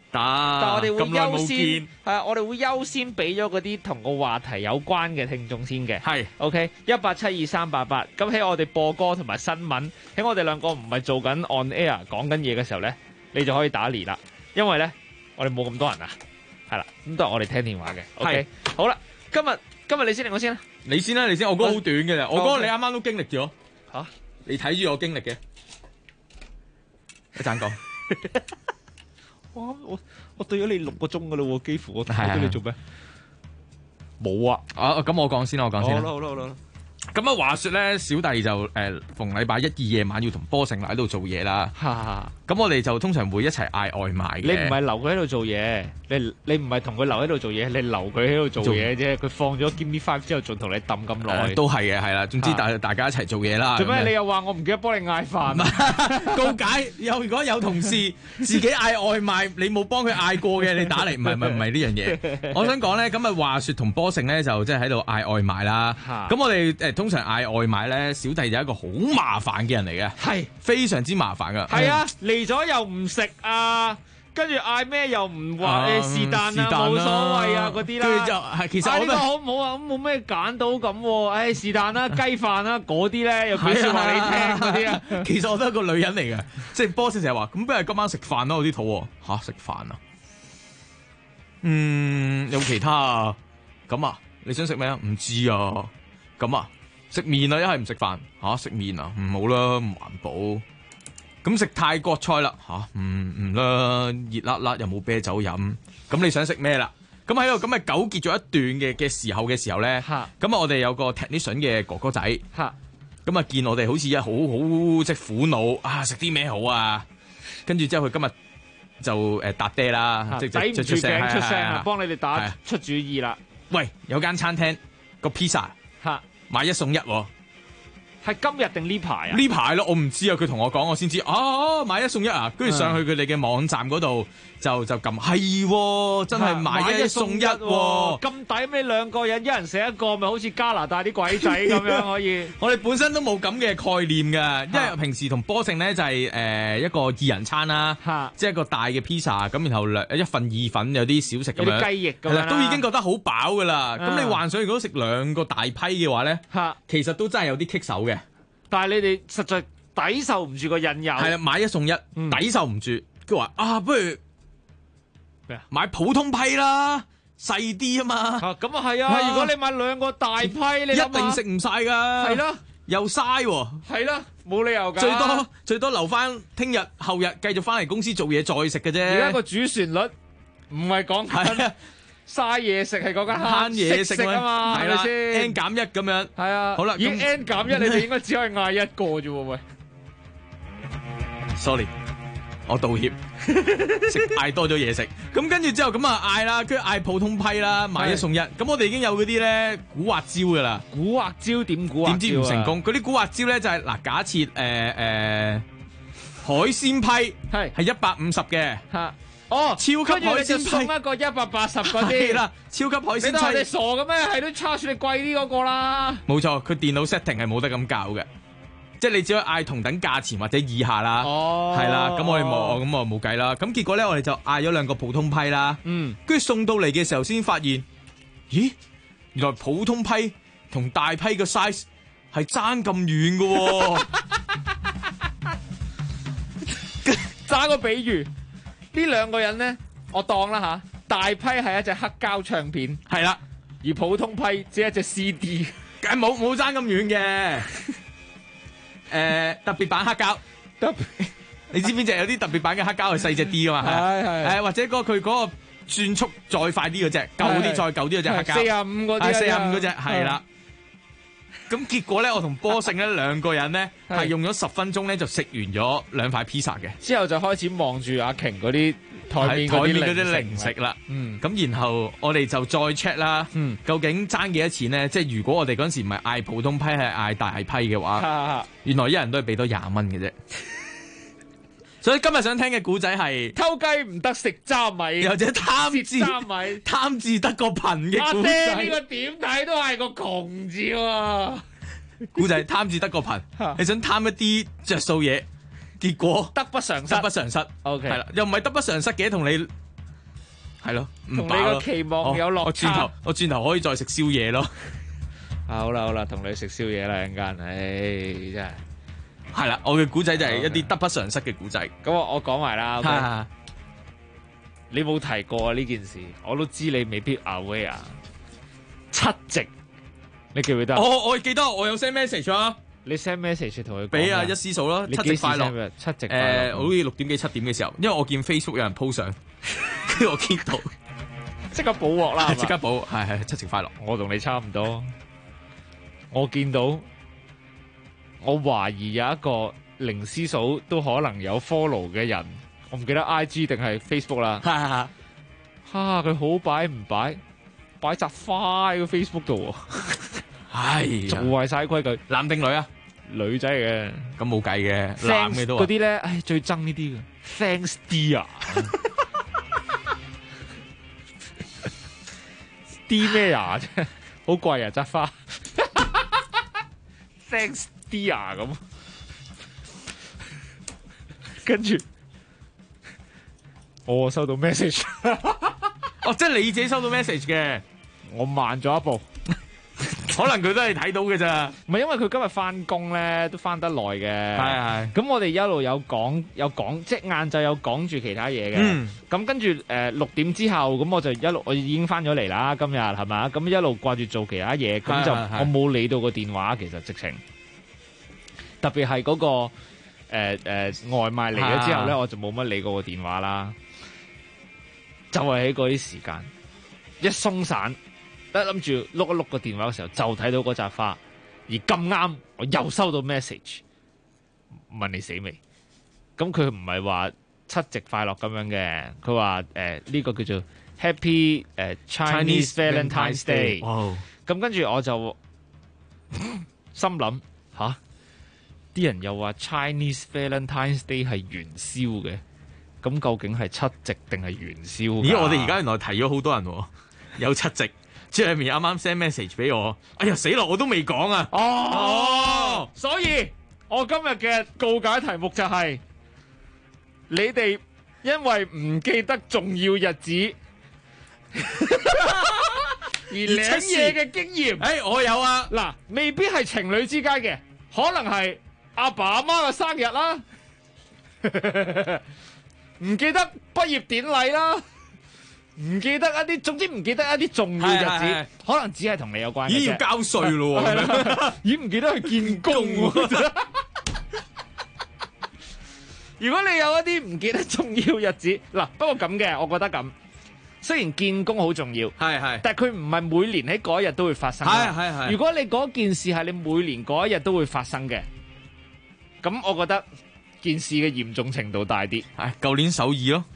但係我哋會咁耐冇優先見我哋會優先俾咗嗰啲同個話題有關嘅聽眾先嘅。 係 OK 1872388。咁喺我哋播歌同埋新聞，喺我哋兩個唔係做緊 on air 講緊嘢嘅時候咧，你就可以打嚟啦。因為咧我哋冇咁多人啊，係啦，咁都係我哋聽電話嘅。OK 好啦，今日你先定我先啦？ 你先啦，你先。我哥好短嘅咋，我哥你啱啱都經歷咗嚇， 你睇住我經歷嘅，一陣講。 哇！我對咗你6個鐘噶啦喎，幾乎我對你做咩？冇啊！ 咁我講先啦，我講先啦。 好啦。 咁啊，話說咧，小弟就逢禮拜1、2夜晚要同波成喺度做嘢啦。咁我哋就通常會一齊嗌外賣嘅。 你唔係留佢喺度做嘢，你唔係同佢留喺度做嘢，你留佢喺度做嘢啫。佢放咗 Give Me 5之後，仲同你揼咁耐。 都係嘅，係啦。總之大家一齊做嘢啦。 做咩？你又話我唔記得幫你嗌飯？ 告解！如果有同事自己嗌外賣，你冇幫佢嗌過嘅，你打嚟唔係呢樣嘢。我想講咧，咁啊話說同波成咧就即係喺度嗌外賣啦。咁我哋通常嗌外賣咧，小弟就係一個好麻煩嘅人嚟嘅，係非常之麻煩噶。 係啊，嚟咗又唔食啊，跟住嗌咩又唔話是但啊，冇所謂啊嗰啲啦。 跟住就係其實我呢個好唔好啊？咁冇咩揀到咁喎，是但啦，雞飯啦嗰啲咧又幾説話你聽嗰啲啊。 其實我都係個女人嚟嘅，即係波成成日話咁，不如今晚食飯啦，我啲肚餓嚇食飯啊。有其他啊？咁啊，你想食咩啊？唔知啊。咁啊？食麵啊，一係唔食飯嚇，食麵啊，唔好啦，唔環保。咁食泰國菜啦嚇，唔啦，熱辣辣又冇啤酒飲。咁你想食咩啦？咁喺度咁咪糾結咗一段嘅時候咧，咁啊我哋有個 technician 嘅哥哥仔，咁啊見我哋好似好即係苦惱啊，食啲咩好啊？跟住之後佢今日就搭爹啦，即係抵唔住頸出聲啊，幫你哋打出主意啦。 喂，有間餐廳個 pizza 買1送1喎， 係今日定呢排啊？ 呢排咯，我唔知啊。佢同我講，我先知。買1送1啊！跟住上去佢哋嘅網站嗰度就撳，係真係買1送1喎， 咁抵咩？兩個人一人食一個，咪好似加拿大啲鬼仔咁樣可以。 我哋本身都冇咁嘅概念㗎，因為平時同波勝咧就係一個2人餐啦，即係一個大嘅 pizza 咁，然後1份意粉有啲小食咁樣， 有啲雞翼咁樣， 都已經覺得好飽㗎啦。咁你幻想如果食2個大批嘅話咧，其實都真係有啲棘手嘅。 但係你哋實在抵受唔住個引誘， 係啦，買1送1，抵受唔住。佢話不如買普通批啦，細啲啊嘛。 咁啊係啊，如果你買2個大批，你一定食唔晒㗎。 係啦， 又嘥喎。係啦，冇理由㗎。 最多留翻聽日後日繼續翻嚟公司做嘢再食嘅啫。 而家個主旋律唔係講緊嘥嘢食，係講緊慳嘢食啊嘛，係咪先 ？N-1咁樣， 係啊。 好啦， 已經 N-1，你哋應該只可以嗌1個啫喎，喂。 Sorry， 我道歉，嗌多咗嘢食。咁跟住之後咁啊嗌啦，跟住嗌普通批啦，買1送1。咁我哋已經有嗰啲咧古惑招噶啦。 古惑招點古惑招啊？ 點知唔成功？嗰啲古惑招咧就係嗱，假設海鮮批係150嘅。超級海鮮批送一個180嗰啲啦，超級海鮮批。 你哋傻嘅咩？係都charge你貴啲嗰個啦。 冇錯，佢電腦 setting 係冇得咁教嘅，即係你只可以嗌同等價錢或者以下啦。係啦，咁我哋冇計啦。咁結果咧，我哋就嗌咗2個普通批啦。跟住送到嚟嘅時候先發現，咦，原來普通批同大批嘅 size 係爭咁遠嘅。 揸個比喻。呢2個人咧，我當啦吓，大批係一隻黑膠唱片， 係啦， 而普通批只係一隻 CD， 梗冇爭咁遠嘅。特別版黑膠，你知邊隻有啲特別版嘅黑膠係細隻啲噶嘛？係或者佢嗰個轉速再快啲嗰隻，舊啲再舊啲嗰隻黑膠 ，45嗰啲 ，45嗰隻係啦。咁結果咧，我同波勝咧2個人咧係用咗10分鐘咧就食完咗2塊 pizza 嘅， 之後就開始望住阿瓊嗰啲台面嗰啲零食啦。 咁然後我哋就再 check 啦，究竟爭幾多錢咧？即係如果我哋嗰陣時唔係嗌普通批，係嗌大批嘅話，原來一人都係俾多20蚊嘅啫。所以今日想聽嘅古仔係偷雞唔得食渣米， 或者貪字得個貧嘅古仔。 阿爹呢個點睇都係個窮字喎。 古仔貪字得個貧，你想貪一啲着數嘢，結果得不償失。 OK，係啦，又唔係得不償失嘅，同你係咯，唔同你飽咯個期望有落差。 我轉頭可以再食宵夜咯。 好啦，同你食宵夜啦，陣間，真係。 係啦，我嘅古仔就係一啲得不償失嘅古仔。 咁我講埋啦。Okay? 你冇提過呢件事，我都知你未必 aware。七夕，你記唔記得？ 我記得，我有 send message 啊。 你 send message 同佢講俾阿一思數咯，七夕快樂。 七夕快樂。 好似6點幾7點嘅時候，因為我見 Facebook 有人 po 上，跟住我見到， 即刻補鑊啦， 即刻補，係七夕快樂。 我同你差唔多，我見到，我懷疑有一個零思數都可能有 follow 嘅人，我唔記得 IG 定係 Facebook 啦。佢好擺唔擺扎花喺個 Facebook 度， 係做壞晒規矩。 男定女啊？ 女仔嘅， 咁冇計嘅，男嘅都嗰啲咧，最憎呢啲嘅。Thanks dear， D 咩啊？啫，好貴啊！扎花。Thanks dear 咁，跟住我收到 message。 即係你自己收到 message 嘅， 我慢咗一步。 可能佢都係睇到嘅咋， 唔係因為佢今日翻工咧都翻得耐嘅， 係。 咁我哋一路有講，即係晏晝有講住其他嘢嘅。咁跟住6點之後，咁我已經翻咗嚟啦。今日係咪？咁一路掛住做其他嘢，咁就我冇理到個電話。其實直情，特別係嗰個外賣嚟咗之後咧，我就冇乜理過個電話啦。就係喺嗰啲時間一鬆散。一諗住碌一碌個電話嘅時候，就睇到嗰扎花，而咁啱我又收到 message， 問你死未？咁佢唔係話七夕快樂咁樣嘅，佢話呢個叫做 Happy Chinese Valentine's Day。咁跟住我就心諗啲人又話 Chinese Valentine's Day 係元宵嘅，咁究竟係七夕定係元宵？ 咦，我哋而家原來提咗好多人喎，有七夕。即係面啱啱 send message 俾我，哎呀死咯，我都未講啊！ 所以我今日嘅告解題目就係你哋因為唔記得重要日子而領嘢嘅經驗。 我有啊， 嗱，未必係情侶之間嘅，可能係阿爸阿媽嘅生日啦，唔記得畢業典禮啦。唔記得一啲，總之唔記得一啲重要日子，可能只係同你有關嘅啫。 要交稅咯喎， 已經唔記得去見工喎。如果你有一啲唔記得重要日子，嗱，不過咁嘅，我覺得咁。雖然見工好重要，但係佢唔係每年喺嗰一日都會發生。如果你嗰件事係你每年嗰一日都會發生嘅，咁我覺得件事嘅嚴重程度大啲。 舊年首爾咯。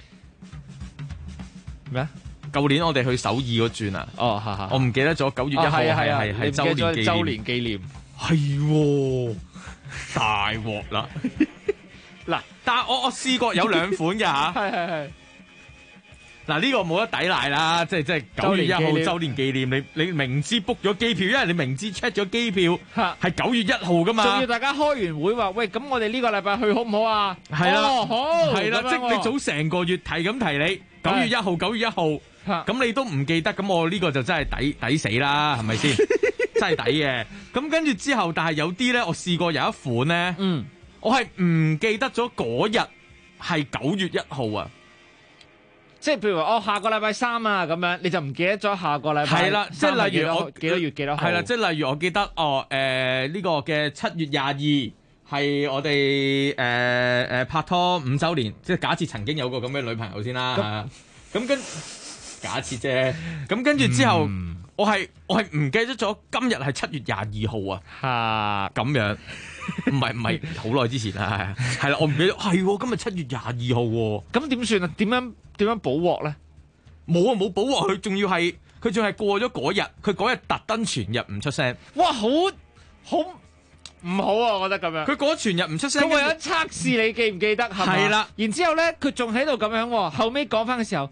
咩？ 舊年我哋去首爾嗰轉啊！我唔記得咗9月1號係周年紀念，係大鑊啦！嗱，但係我試過有2款嘅吓，係。嗱呢個冇得抵賴啦，即係9月1號周年紀念，你明知 book 咗機票，因為你明知 check 咗機票係9月1號噶嘛， 仲要大家開完會話，喂，咁我哋呢個禮拜去好唔好啊？ 係啦， 好， 係啦，即係你早成個月提咁提你9月1號，咁你都唔記得，咁我呢個就真係抵死啦，係咪先？真係抵嘅。咁跟住之後，但係有啲咧，我試過有一款咧，我係唔記得咗嗰日係9月1號啊。 即係譬如話，下個禮拜3啊，咁樣你就唔記得咗下個禮拜。 係啦，即係例如我幾多月幾多號。 係啦，即係例如我記得呢個嘅7月22係我哋拍拖5週年，即係假設曾經有個咁嘅女朋友先啦。咁假設啫。咁跟住之後，我係唔記得咗今日係7月22號啊。咁樣唔係好耐之前啦，係啦，我唔記得係今日7月22號喎。咁點算啊？點樣補鑊咧？冇補鑊，佢仲係過咗嗰日，佢嗰日特登全日唔出聲。哇，好唔好啊！我覺得咁樣，佢嗰全日唔出聲， 佢為咗測試你記唔記得係嘛？ 係啦， 然之後咧，佢仲喺度咁樣，後尾講翻嘅時候，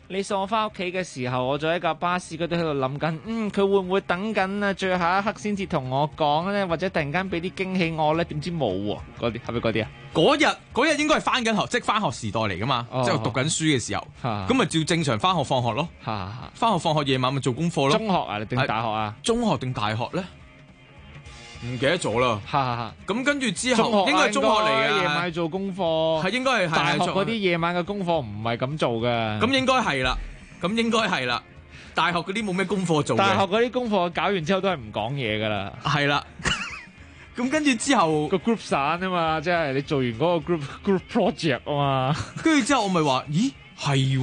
你送我翻屋企嘅時候，我就喺架巴士嗰度喺度諗緊，佢會唔會等緊啊？最後一刻先至同我講咧，或者突然間俾啲驚喜我咧？點知冇喎？嗰啲係咪嗰啲啊？ 嗰日應該係翻緊學，即係翻學時代嚟噶嘛，即係讀緊書嘅時候，咁咪照正常翻學放學咯。翻學放學夜晚咪做功課咯。 中學啊定大學啊？ 中學定大學咧？唔記得咗啦。咁跟住之後應該係中學嚟嘅， 夜晚做功課係應該係大學嗰啲夜晚嘅功課唔係咁做嘅。 咁應該係啦。大學嗰啲冇咩功課做嘅。 大學嗰啲功課搞完之後都係唔講嘢噶啦。 係啦。咁跟住之後個 group 散啊嘛，即係你做完嗰個 group project 啊嘛。 跟住之後我咪話，咦係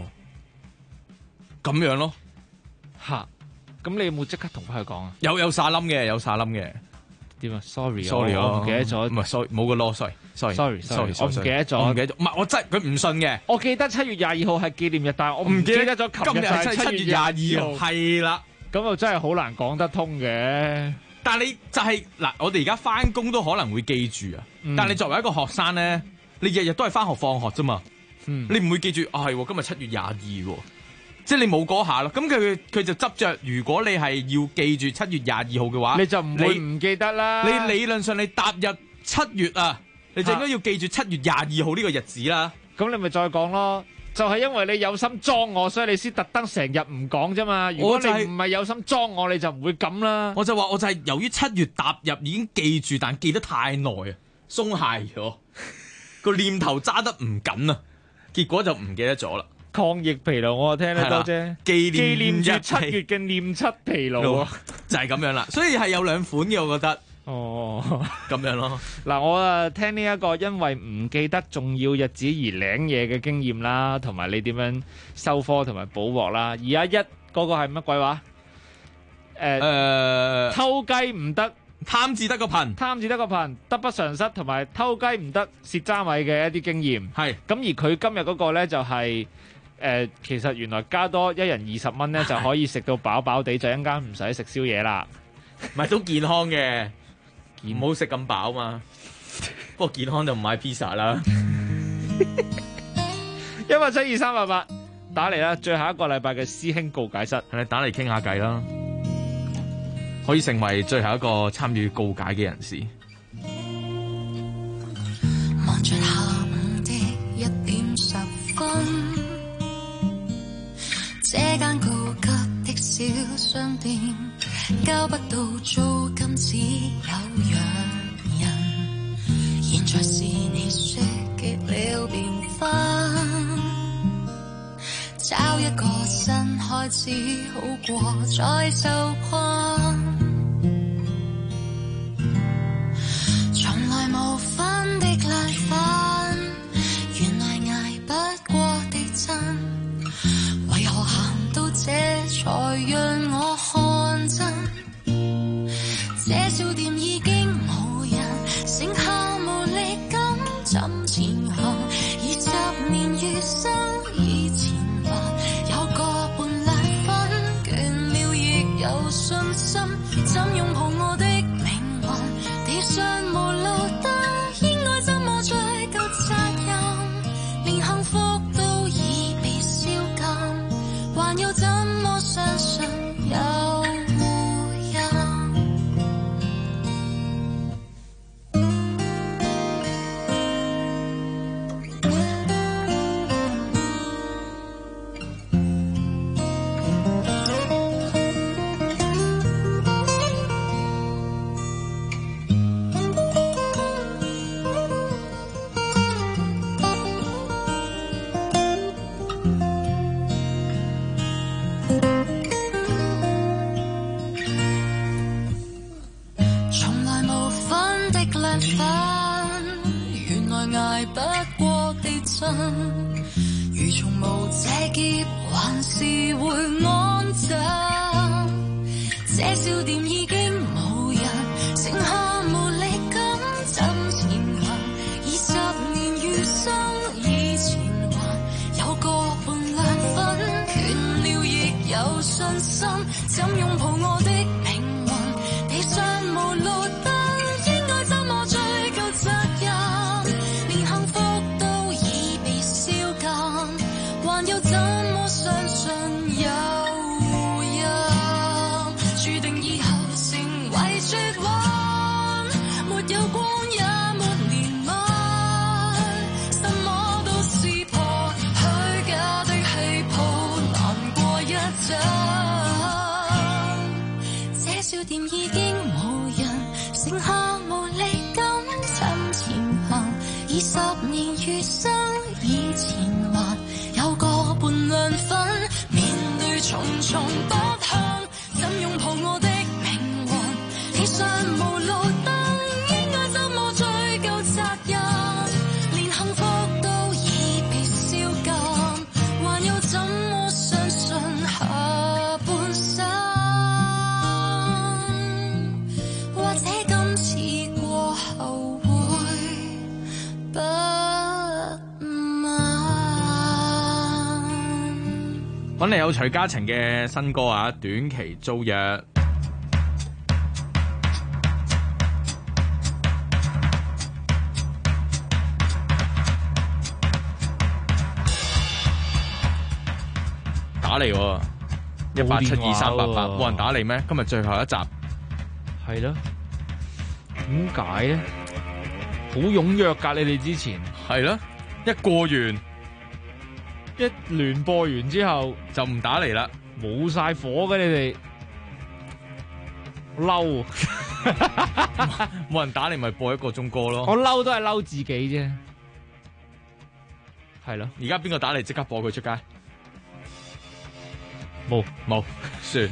咁樣咯。 咁你有冇即刻同翻佢講啊？ 有沙冧嘅。 點啊 ？sorry， 我唔記得咗。 唔係 sorry， 冇個囉 sorry， 我唔記得咗。 唔係我真係佢唔信嘅。 我記得7月22號係紀念日，但係我唔記得咗今日係7月22號。 係啦， 咁就真係好難講得通嘅。 但係你就係嗱，我哋而家翻工都可能會記住啊。但係你作為一個學生咧，你日日都係翻學放學啫嘛。你唔會記住係今日7月22喎。即係你冇嗰下咯，咁佢就執着。如果你係要記住7月22號嘅話， 你就唔會唔記得啦。 你理論上你踏入7月啊，你就應該要記住7月22號呢個日子啦。 咁你咪再講咯，就係因為你有心裝我，所以你先特登成日唔講啫嘛。如果你唔係有心裝我，你就唔會咁啦。 我就話我就係由於7月踏入已經記住，但記得太耐啊，鬆懈咗個念頭揸得唔緊啊，結果就唔記得咗啦。 抗疫疲勞我聽得多啫，紀念住7月嘅念7疲勞啊， 就係咁樣啦。所以係有兩款嘅，我覺得。咁樣咯。 嗱，我聽呢一個因為唔記得重要日子而領嘢嘅經驗啦，同埋你點樣收科同埋補鑊啦。而家嗰個係乜鬼話？偷雞唔得， 貪字得個貧，得不償失，同埋偷雞唔得蝕渣米嘅一啲經驗。 係。 咁而佢今日嗰個咧就係。其實原來加多1人20蚊咧就可以食到飽飽地，就一陣間唔使食宵夜啦。 唔係都健康嘅，唔好食咁飽嘛。不過健康就唔買 pizza 啦。 172-388打嚟啦！最後一個禮拜嘅師兄告解室， 係你打嚟傾下偈啦，可以成為最後一個參與告解嘅人士。 望着下午的1點10分。這間高級的小商店交不到租金，只有約人。現在是你說結了便分，找一個新開始好過再受困。從來無分的爛飯，原來捱不過地震。為何行到這才讓我看真？這小店已經無人，剩下無力感怎前行？20年餘生以前還有個伴侶分，倦了亦有信心，怎擁抱我的靈魂？地上無路燈，應該怎麼追究責任？連幸福都已被燒禁，還要怎麼相信有回音？捱不過地震，如從無這劫還是會安枕。這小店已經無人，剩下無力感怎前行？20年餘生以前還有個伴侶分，倦了亦有信心，怎擁抱我的靈魂？地上無路燈，應該怎麼追究責任？連幸福都已被燒禁，還要怎麼注定以後成為絕望，沒有光也沒憐憫，什麼都撕破，虛假的氣泡，難過一陣。這小店已經無人，剩下無力感趁前行，20年餘生以前還有個半兩分，面對重重不幸，怎擁抱我的命運？地上無路燈，應該怎麼追究責任？連幸福都已被燒盡，還要怎麼相信下半生？或者今次過後會不揾嚟有徐嘉晴嘅新歌啊，短期租約。打嚟喎，1872388，冇人打嚟咩？今日最後一集， 係咯？點解咧？好踴躍㗎！你哋之前係咯，一過完。 一聯播完之後就唔打嚟啦， 冇晒火嘅你哋，嬲， 冇人打嚟咪播1個鐘歌咯。 我嬲都係嬲自己啫，係咯。 而家邊個打嚟即刻播佢出街？ 冇， 算。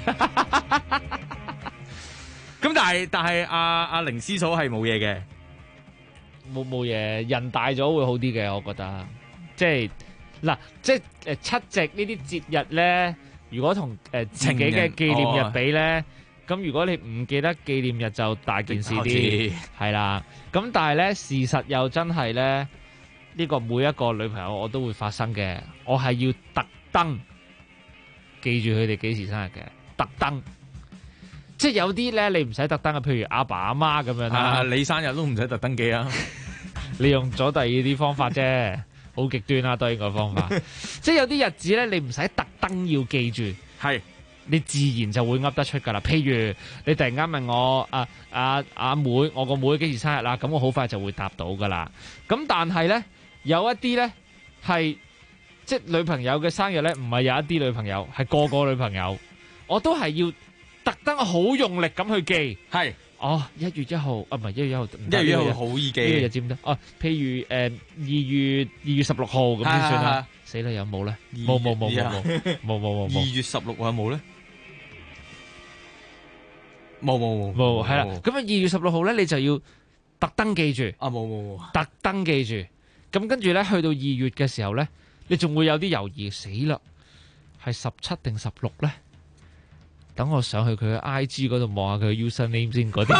咁但係阿凌思草係冇嘢嘅， 冇嘢，人大咗會好啲嘅，我覺得，即係。嗱，即係七夕呢啲節日咧，如果同自己嘅紀念日比咧，咁如果你唔記得紀念日就大件事啲，係啦。咁但係咧，事實又真係咧，呢個每一個女朋友我都會發生嘅，我係要特登記住佢哋幾時生日嘅，特登。即係有啲咧，你唔使特登嘅，譬如阿爸阿媽咁樣啦。 你生日都唔使特登記啊， 你用咗第二啲方法啫。好極端啦，當然個方法，即係有啲日子咧，你唔使特登要記住， 係你自然就會噏得出噶啦。譬如你突然間問我阿妹，我個妹幾時生日啦？咁我好快就會答到噶啦。咁但係咧，有一啲咧係即係女朋友嘅生日咧，唔係有一啲女朋友係個個女朋友，我都係要特登好用力咁去記， 係。 哦，1月1號啊，唔係1月1號 ，1月1號好易記， 呢個日子唔得。哦，譬如2月16號咁先算啦。死啦，有冇咧？冇。2 月16號有冇咧？冇， 係啦。咁啊，2月16號咧，你就要特登記住。 啊，冇， 特登記住。咁跟住咧，去到2月嘅時候咧，你仲會有啲猶豫，死啦，係17定16咧？等我上去佢嘅 IG 嗰度望下佢嘅 username 先，嗰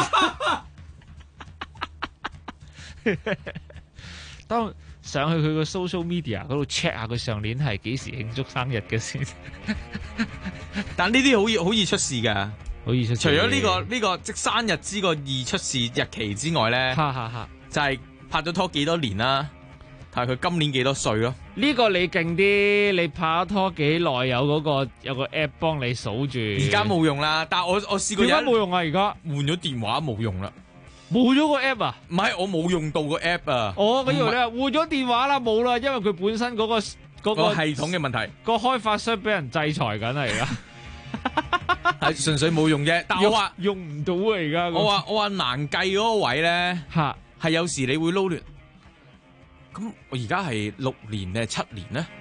啲。當上去佢個 social media 嗰度 check 下佢上年係幾時慶祝生日嘅先。 但呢啲好易出事噶， 好易出事。 除咗呢個即生日之個易出事日期之外咧，就係拍咗拖幾多年啦。睇佢今年幾多歲咯？ 呢個你勁啲，你拍咗拖幾耐有個 app 幫你數住。 而家冇用啦，但係我試過。 點解冇用啊？而家換咗電話冇用啦， 冇咗個 app 啊？ 唔係我冇用到個 app 啊。 我以為你話換咗電話啦，冇啦，因為佢本身嗰個系統嘅問題， 個開發商俾人制裁緊啊！而家係純粹冇用啫。但我話用唔到啊！而家我話難計嗰個位咧，係有時你會撈亂。咁我而家係6年定係7年咧？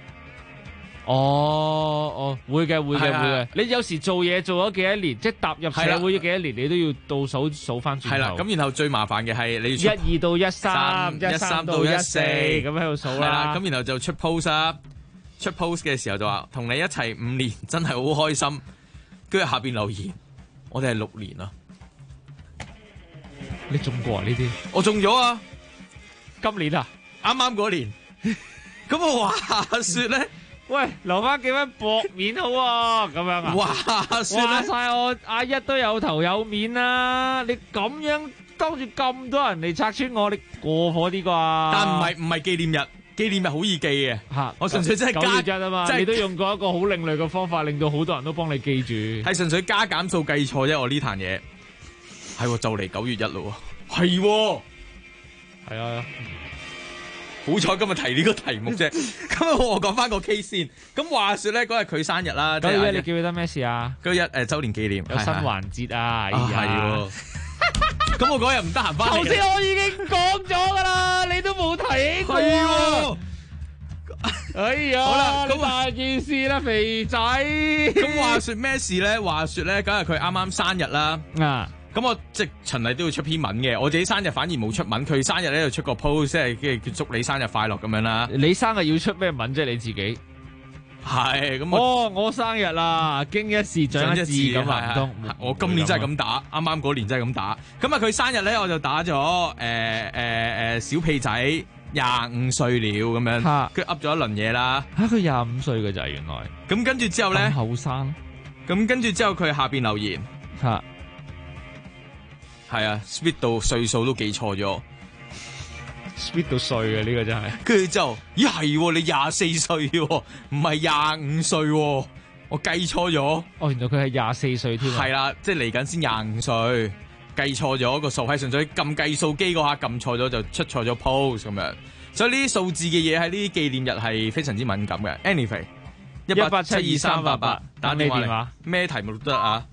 哦，會嘅。你有時做嘢做咗幾多年，即係踏入社會幾多年，你都要倒數翻轉頭。 係啦，咁然後最麻煩嘅係你要 12到13、13到14咁喺度數啦。 係啦，咁然後就出 post 啊，出 post 嘅時候就話同你一齊5年，真係好開心。跟住下邊留言，我哋係6年啊。 你中過啊？呢啲我中咗啊！ 今年啊？ 啱啱嗰年，咁我話說咧， 喂，留翻幾蚊薄面好喎，咁樣啊？ 話說咧， 話晒我阿一都有頭有面啦，你咁樣當住咁多人嚟拆穿我，你過火啲啩？ 但唔係紀念日， 紀念日好易記嘅嚇，我純粹真係 9月1啊嘛，你都用過一個好另類嘅方法，令到好多人都幫你記住。 係純粹加減數計錯啫，我呢壇嘢係就嚟9月1咯喎，係啊。好彩今日提呢個題目啫，咁我講翻個 case 先。咁話說咧，嗰日佢生日啦，9月1你記唔記得咩事啊 ？9月1週年紀念， 有新環節啊！ 係喎。咁我嗰日唔得閒翻嚟。 頭先我已經講咗噶啦，你都冇提過。係喎。哎呀，好啦，咁大件事啦，肥仔。 咁話說咩事咧？話說咧，嗰日佢啱啱生日啦。咁我即係循例都要出篇文嘅，我自己生日反而冇出文，佢生日咧就出個 post，即係祝你生日快樂咁樣啦。 你生日要出咩文啫？你自己係咁我生日啦，經一事長一智咁啊，唔通我今年真係咁打，啱啱嗰年真係咁打。咁啊佢生日咧我就打咗小屁仔25歲了咁樣，佢噏咗一輪嘢啦。 佢25歲嘅咋原來？ 咁跟住之後咧後生， 咁跟住之後佢下邊留言係啊 ，split 到歲數都記錯咗 ，split 到歲嘅呢個真係。 跟住之後，咦係你24歲喎，唔係25歲喎，我計錯咗。 哦，原來佢係24歲添。 係啦，即係嚟緊先25歲，計錯咗個數，係純粹撳計數機嗰下撳錯咗就出錯咗 post 咁樣。所以呢啲數字嘅嘢喺呢啲紀念日係非常之敏感嘅。Anyway， 1872388打你電話，咩題目都得啊。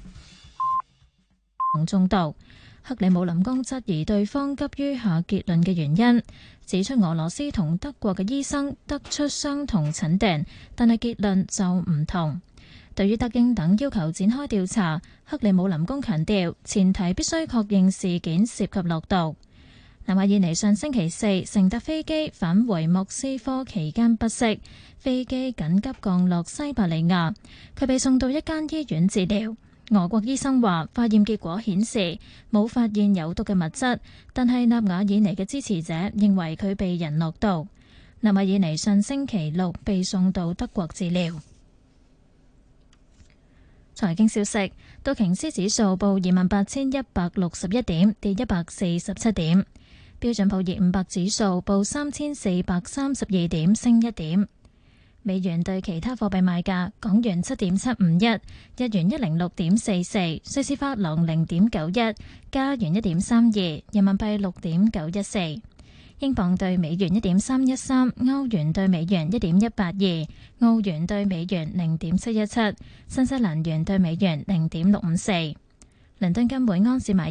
中毒。克里姆林宮質疑對方急於下結論嘅原因，指出俄羅斯同德國嘅醫生得出相同診斷，但係結論就唔同。對於德英等要求展開調查，克里姆林宮強調前提必須確認事件涉及落毒。納瓦爾尼上星期4乘搭飛機返回莫斯科期間不適，飛機緊急降落西伯利亞，佢被送到一間醫院治療。俄國醫生話，化驗結果顯示冇發現有毒嘅物質，但係納瓦爾尼嘅支持者認為佢被人落毒。納瓦爾尼上星期6被送到德國治療。財經消息，道瓊斯指數報28,161點，跌147點；標準普爾500指數報3,432點，升1點。美元對其他貨幣賣價：港元7.751，日元106.44，瑞士法郎0.91，加元1.32，人民幣6.914，英鎊對美元1.313，歐元對美元1.182，澳元對美元0.717，新西蘭元對美元0.654。倫敦金每安士買入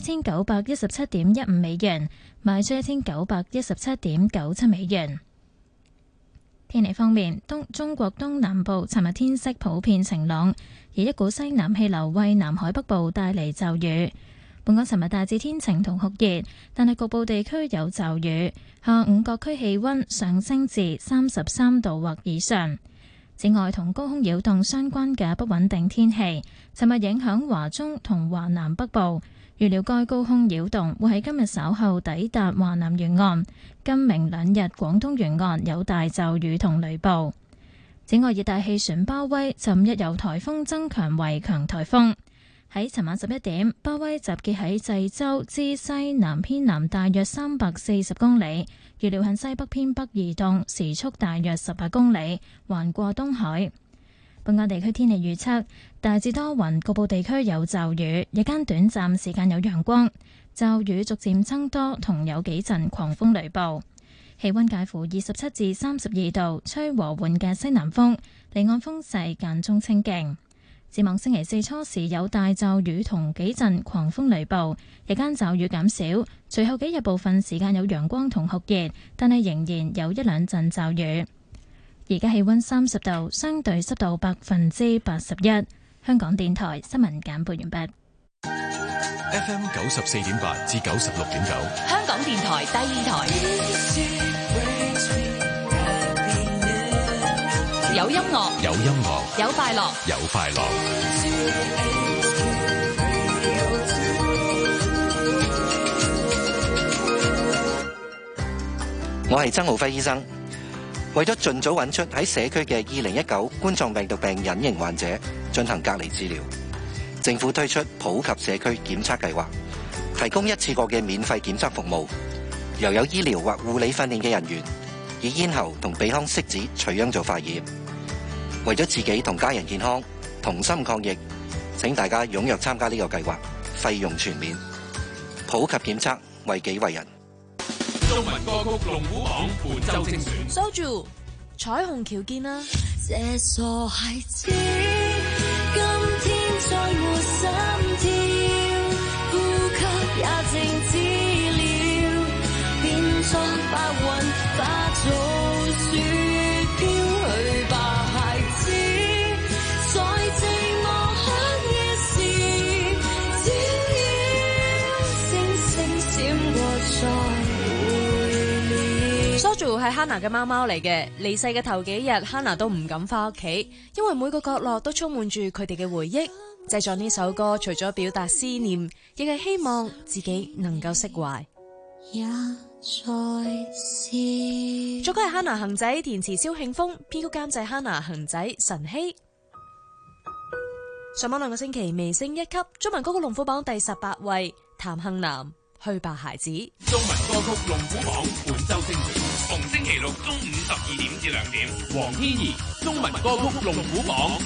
1917.15美元，賣出1917.97美元。天氣方面，中國東南部尋日天色普遍晴朗，而一股西南氣流為南海北部帶嚟驟雨。本港尋日大致天晴同酷熱，但係局部地區有驟雨。下午各區氣溫上升至33度或以上。此外，同高空擾動相關嘅不穩定天氣，尋日影響華中同華南北部。預料該高空擾動會喺今日稍後抵達華南沿岸，今明兩日廣東沿岸有大驟雨同雷暴。此外，熱帶氣旋鮑威尋日由颱風增強為強颱風。喺尋晚11點，鮑威集結喺濟州之西南偏南大約340公里，預料向西北偏北移動，時速大約18公里，橫過東海。本港地區天氣預測，大致多雲，局部地區有驟雨，日間短暫時間有陽光，驟雨逐漸增多，同有幾陣狂風雷暴。氣溫介乎27至32度，吹和緩嘅西南風，離岸風勢間中清勁。展望星期四初時有大驟雨同幾陣狂風雷暴，日間驟雨減少，隨後幾日部分時間有陽光同酷熱，但係仍然有一兩陣驟雨。而家氣溫30度，相對濕度81%。香港電台新聞簡報完畢。 FM 94.8至96.9， 香港電台第二台，有音樂， 有音樂， 有快樂， 有快樂。 我係曾浩輝醫生。為咗盡早揾出喺社區嘅2019冠狀病毒病隱形患者進行隔離治療，政府推出普及社區檢測計劃，提供一次過嘅免費檢測服務，由有醫療或護理訓練嘅人員以咽喉同鼻腔拭子取樣做化驗。為咗自己同家人健康，同心抗疫，請大家踴躍參加呢個計劃，費用全免。普及檢測，為己為人。 中文歌曲龍虎榜本周精選。 蘇住彩虹橋見啦。 這傻孩子，今天再沒心跳，呼吸也靜止了，變作白雲化做雪飄去吧，孩子，在寂寞黑夜時，只要星星閃過再 Soju 係 Hannah 嘅貓貓嚟嘅，離世嘅頭幾日 Hannah 都唔敢翻屋企，因為每個角落都充滿住佢哋嘅回憶。製作呢首歌，除咗表達思念，亦係希望自己能夠釋懷。 也在是作曲係 Hannah 恒仔，填詞蕭慶峰，編曲監製 Hannah 恒仔晨曦。上網兩個星期微升一級，中文歌曲龍虎榜第18位，譚杏南去吧孩子。 中文歌曲龍虎榜本周精選，逢星期六中午12點至2點，黃天怡中文歌曲龍虎榜。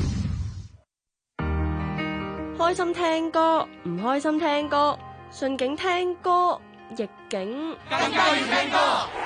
開心聽歌，唔開心聽歌，順境聽歌，逆境更加要聽歌。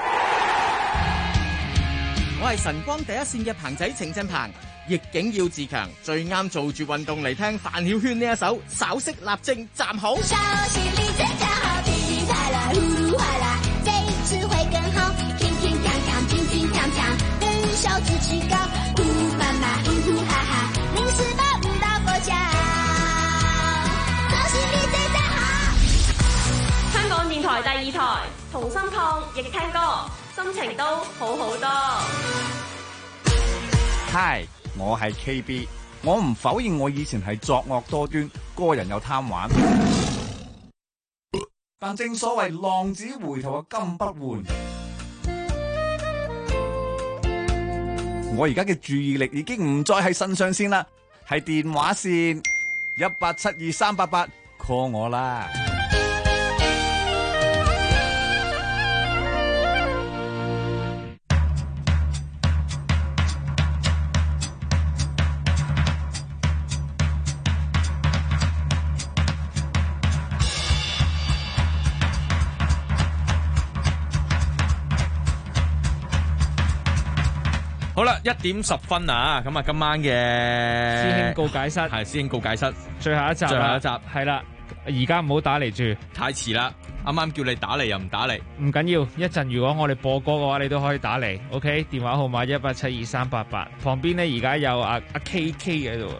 我係晨光第一線嘅彭仔程振鵬，逆境要自強，最啱做住運動嚟聽范曉萱呢一首稍息立正站好。 稍息立正站好，噼里啪啦呼嚕哗啦，這一次會更好，天天鏘鏘金金鏘鏘，人手支持高，呼媽媽呼呼哈哈，零四八舞蹈佛腳，稍息立正站好。 香港電台第2台，同心抗疫聽歌，心情都好好多。 Hi， 我係 KB， 我唔否認我以前係作惡多端，個人又貪玩，但正所謂浪子回頭嘅金不換。我而家嘅注意力已經唔再係腎上腺啦，係電話線1872388 call 我啦。 好啦，1點10分啊！咁啊，今晚嘅師兄告解室係師兄告解室最後一集，係啦，而家唔好打嚟住， 太遲啦！啱啱叫你打嚟又唔打嚟， 唔緊要，一陣如果我哋播歌嘅話，你都可以打嚟。OK， 電話號碼1872388，旁邊咧而家有阿 KK 喺度。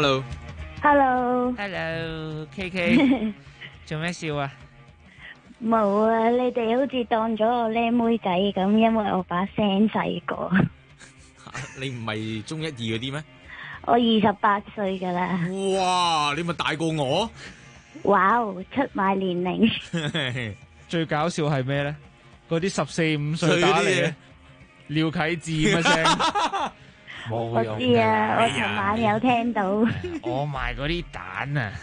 Hello，KK， 做咩笑啊？ 冇啊，你哋好似當咗我靚妹仔咁，因為我把聲細個。 你唔係中1、2嗰啲咩？ 我28歲噶啦。 哇，你咪大過我？ 哇，出賣年齡。 最搞笑係咩咧？嗰啲14、15歲打嚟嘅廖啟智乜聲？ 我知啊，我尋晚有聽到。 我賣嗰啲蛋啊，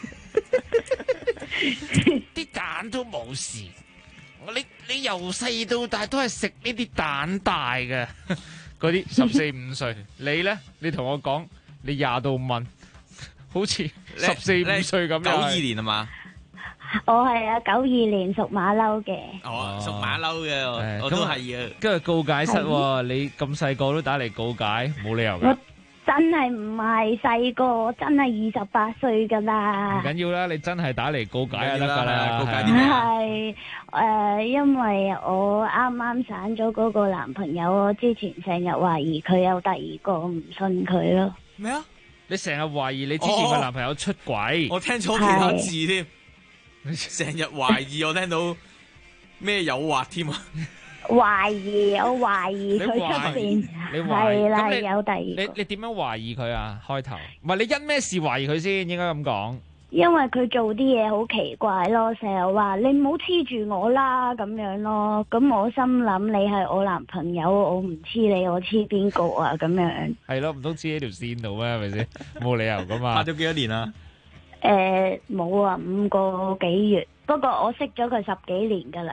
啲蛋都冇事。你由細到大都係食呢啲蛋大嘅。嗰啲14、15歲，你咧？你同我講，你20到問，好似14、15歲咁樣。 92年係嘛？ 我係啊，92年屬馬騮嘅。 哦，屬馬騮嘅，我都係啊。 跟住告解室，你咁細個都打嚟告解，冇理由噶。 真係唔係細個，真係28歲噶啦。 唔緊要啦，你真係打嚟告解就得噶啦。 係因為我啱啱散咗嗰個男朋友，我之前成日懷疑佢有第2個，唔信佢咯。 咩啊？ 你成日懷疑你之前嘅男朋友出軌？ 我聽錯其他字添，成日懷疑，我聽到咩誘惑添啊？ 我懷疑佢出邊係啦，有第2個。 你點樣懷疑佢啊？開頭唔係你因咩事懷疑佢先？應該咁講。 因為佢做啲嘢好奇怪咯，成日話你唔好黐住我啦咁樣咯。咁我心諗你係我男朋友，我唔黐你，我黐邊個啊？咁樣係咯，唔通黐喺條線度咩？係咪先？冇理由噶嘛。 拍咗幾多年啊？ 冇啊，5個幾月。不過我識咗佢10幾年噶啦。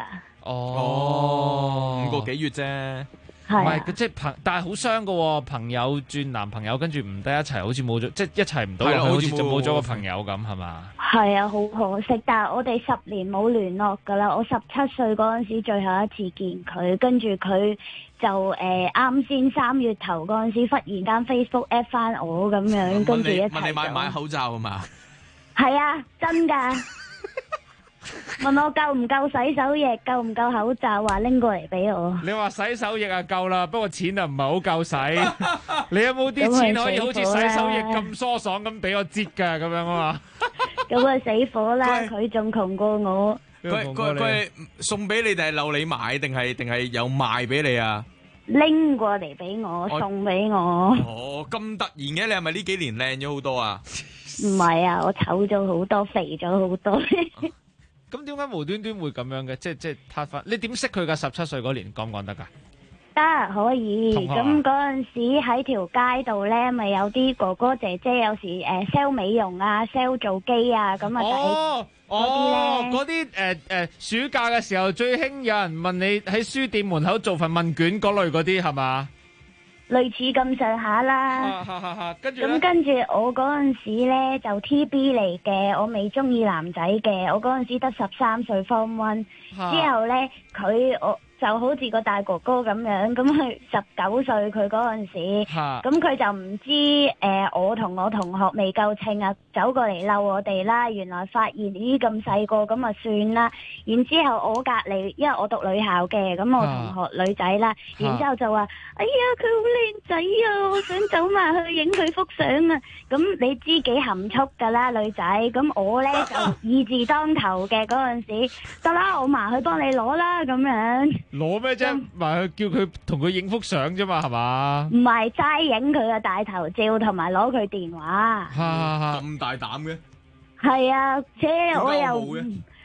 5個幾月啫。 唔係，即係但係好傷噶，朋友轉男朋友，跟住唔得一齊，好似冇咗，即係一齊唔到，好似就冇咗個朋友咁，係嘛？係啊，好可惜。但係我哋10年冇聯絡噶啦。我17歲嗰陣時最後一次見佢，跟住佢就啱先3月頭嗰陣時，忽然間 Facebook add 翻我咁樣，跟住一齊問你買唔買口罩啊嘛？ 係啊，真噶。問我夠唔夠洗手液，夠唔夠口罩，話拎過嚟俾我。 你話洗手液啊夠啦，不過錢啊唔係好夠使。你有冇啲錢可以好似洗手液咁疏爽咁俾我折噶咁樣啊嘛？ 咁啊死火啦！佢仲窮過我。 佢係送俾你定係留你買，定係有賣俾你啊？ 拎過嚟俾我，送俾我。 哦，咁突然嘅，你係咪呢幾年靚咗好多啊？ 唔係啊，我醜咗好多，肥咗好多。 咁點解無端端會咁樣嘅？即係撻翻，你點識佢噶？17歲嗰年講唔講得噶？ 得可以。咁嗰陣時喺條街度咧，咪有啲哥哥姐姐有時sell 美容啊 ，sell 做機啊，咁啊嗰啲暑假嘅時候最興有人問你喺書店門口做份問卷嗰類嗰啲係嘛？ 類似咁上下啦，跟住我嗰陣時咧就 TB 嚟嘅，我未中意男仔嘅，我嗰陣時得13歲 Form 1，之後咧我就好似個大哥哥咁樣，咁佢19歲佢嗰陣時，咁佢就唔知我同我同學未夠稱啊，走過嚟嬲我哋啦，原來發現咦咁細個咁啊算啦，然之後我隔離，因為我讀女校嘅，咁我同學女仔啦，然之後就話哎呀佢好靚仔啊，我想走埋去影佢幅相啊，咁你知幾含蓄㗎啦女仔，咁我咧就義字當頭嘅嗰陣時，得啦我埋去幫你攞啦咁樣。 攞咩啫？咪叫佢同佢影幅相啫嘛，係嘛？ 唔係齋影佢嘅大頭照，同埋攞佢電話。 咁大膽嘅？ 係啊，且我又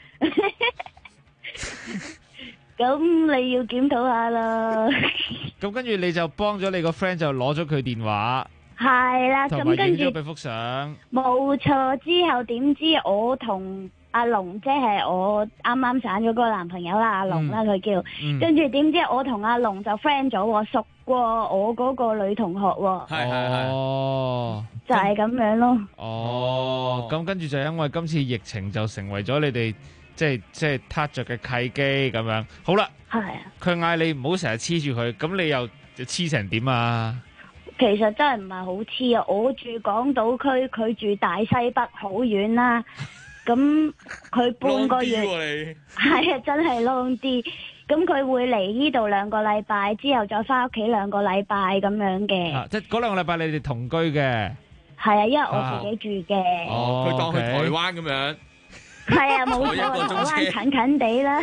咁你要檢討下啦。 咁跟住你就幫咗你個 friend 就攞咗佢電話。 係啦，咁跟住俾幅相。 冇錯，之後點知我同阿龍，即係我啱啱散咗嗰個男朋友啦，阿龍啦佢叫，跟住點知我同阿龍就 friend 咗，熟過我嗰個女同學喎。 係就係咁樣咯。 咁跟住就因為今次疫情就成為咗你哋即係撻着嘅契機咁樣。好啦，佢嗌你唔好成日黐住佢，咁你又黐成點啊？ 其實真係唔係好黐啊！我住港島區，佢住大西北，好遠啦。咁佢半個月係啊，真係 long 啲。咁佢會嚟呢度2個禮拜，之後再翻屋企2個禮拜咁樣嘅。 即係嗰2個禮拜你哋同居嘅。 係啊，因為我自己住嘅。 佢當去台灣咁樣。 係啊，冇錯，台灣近近地啦。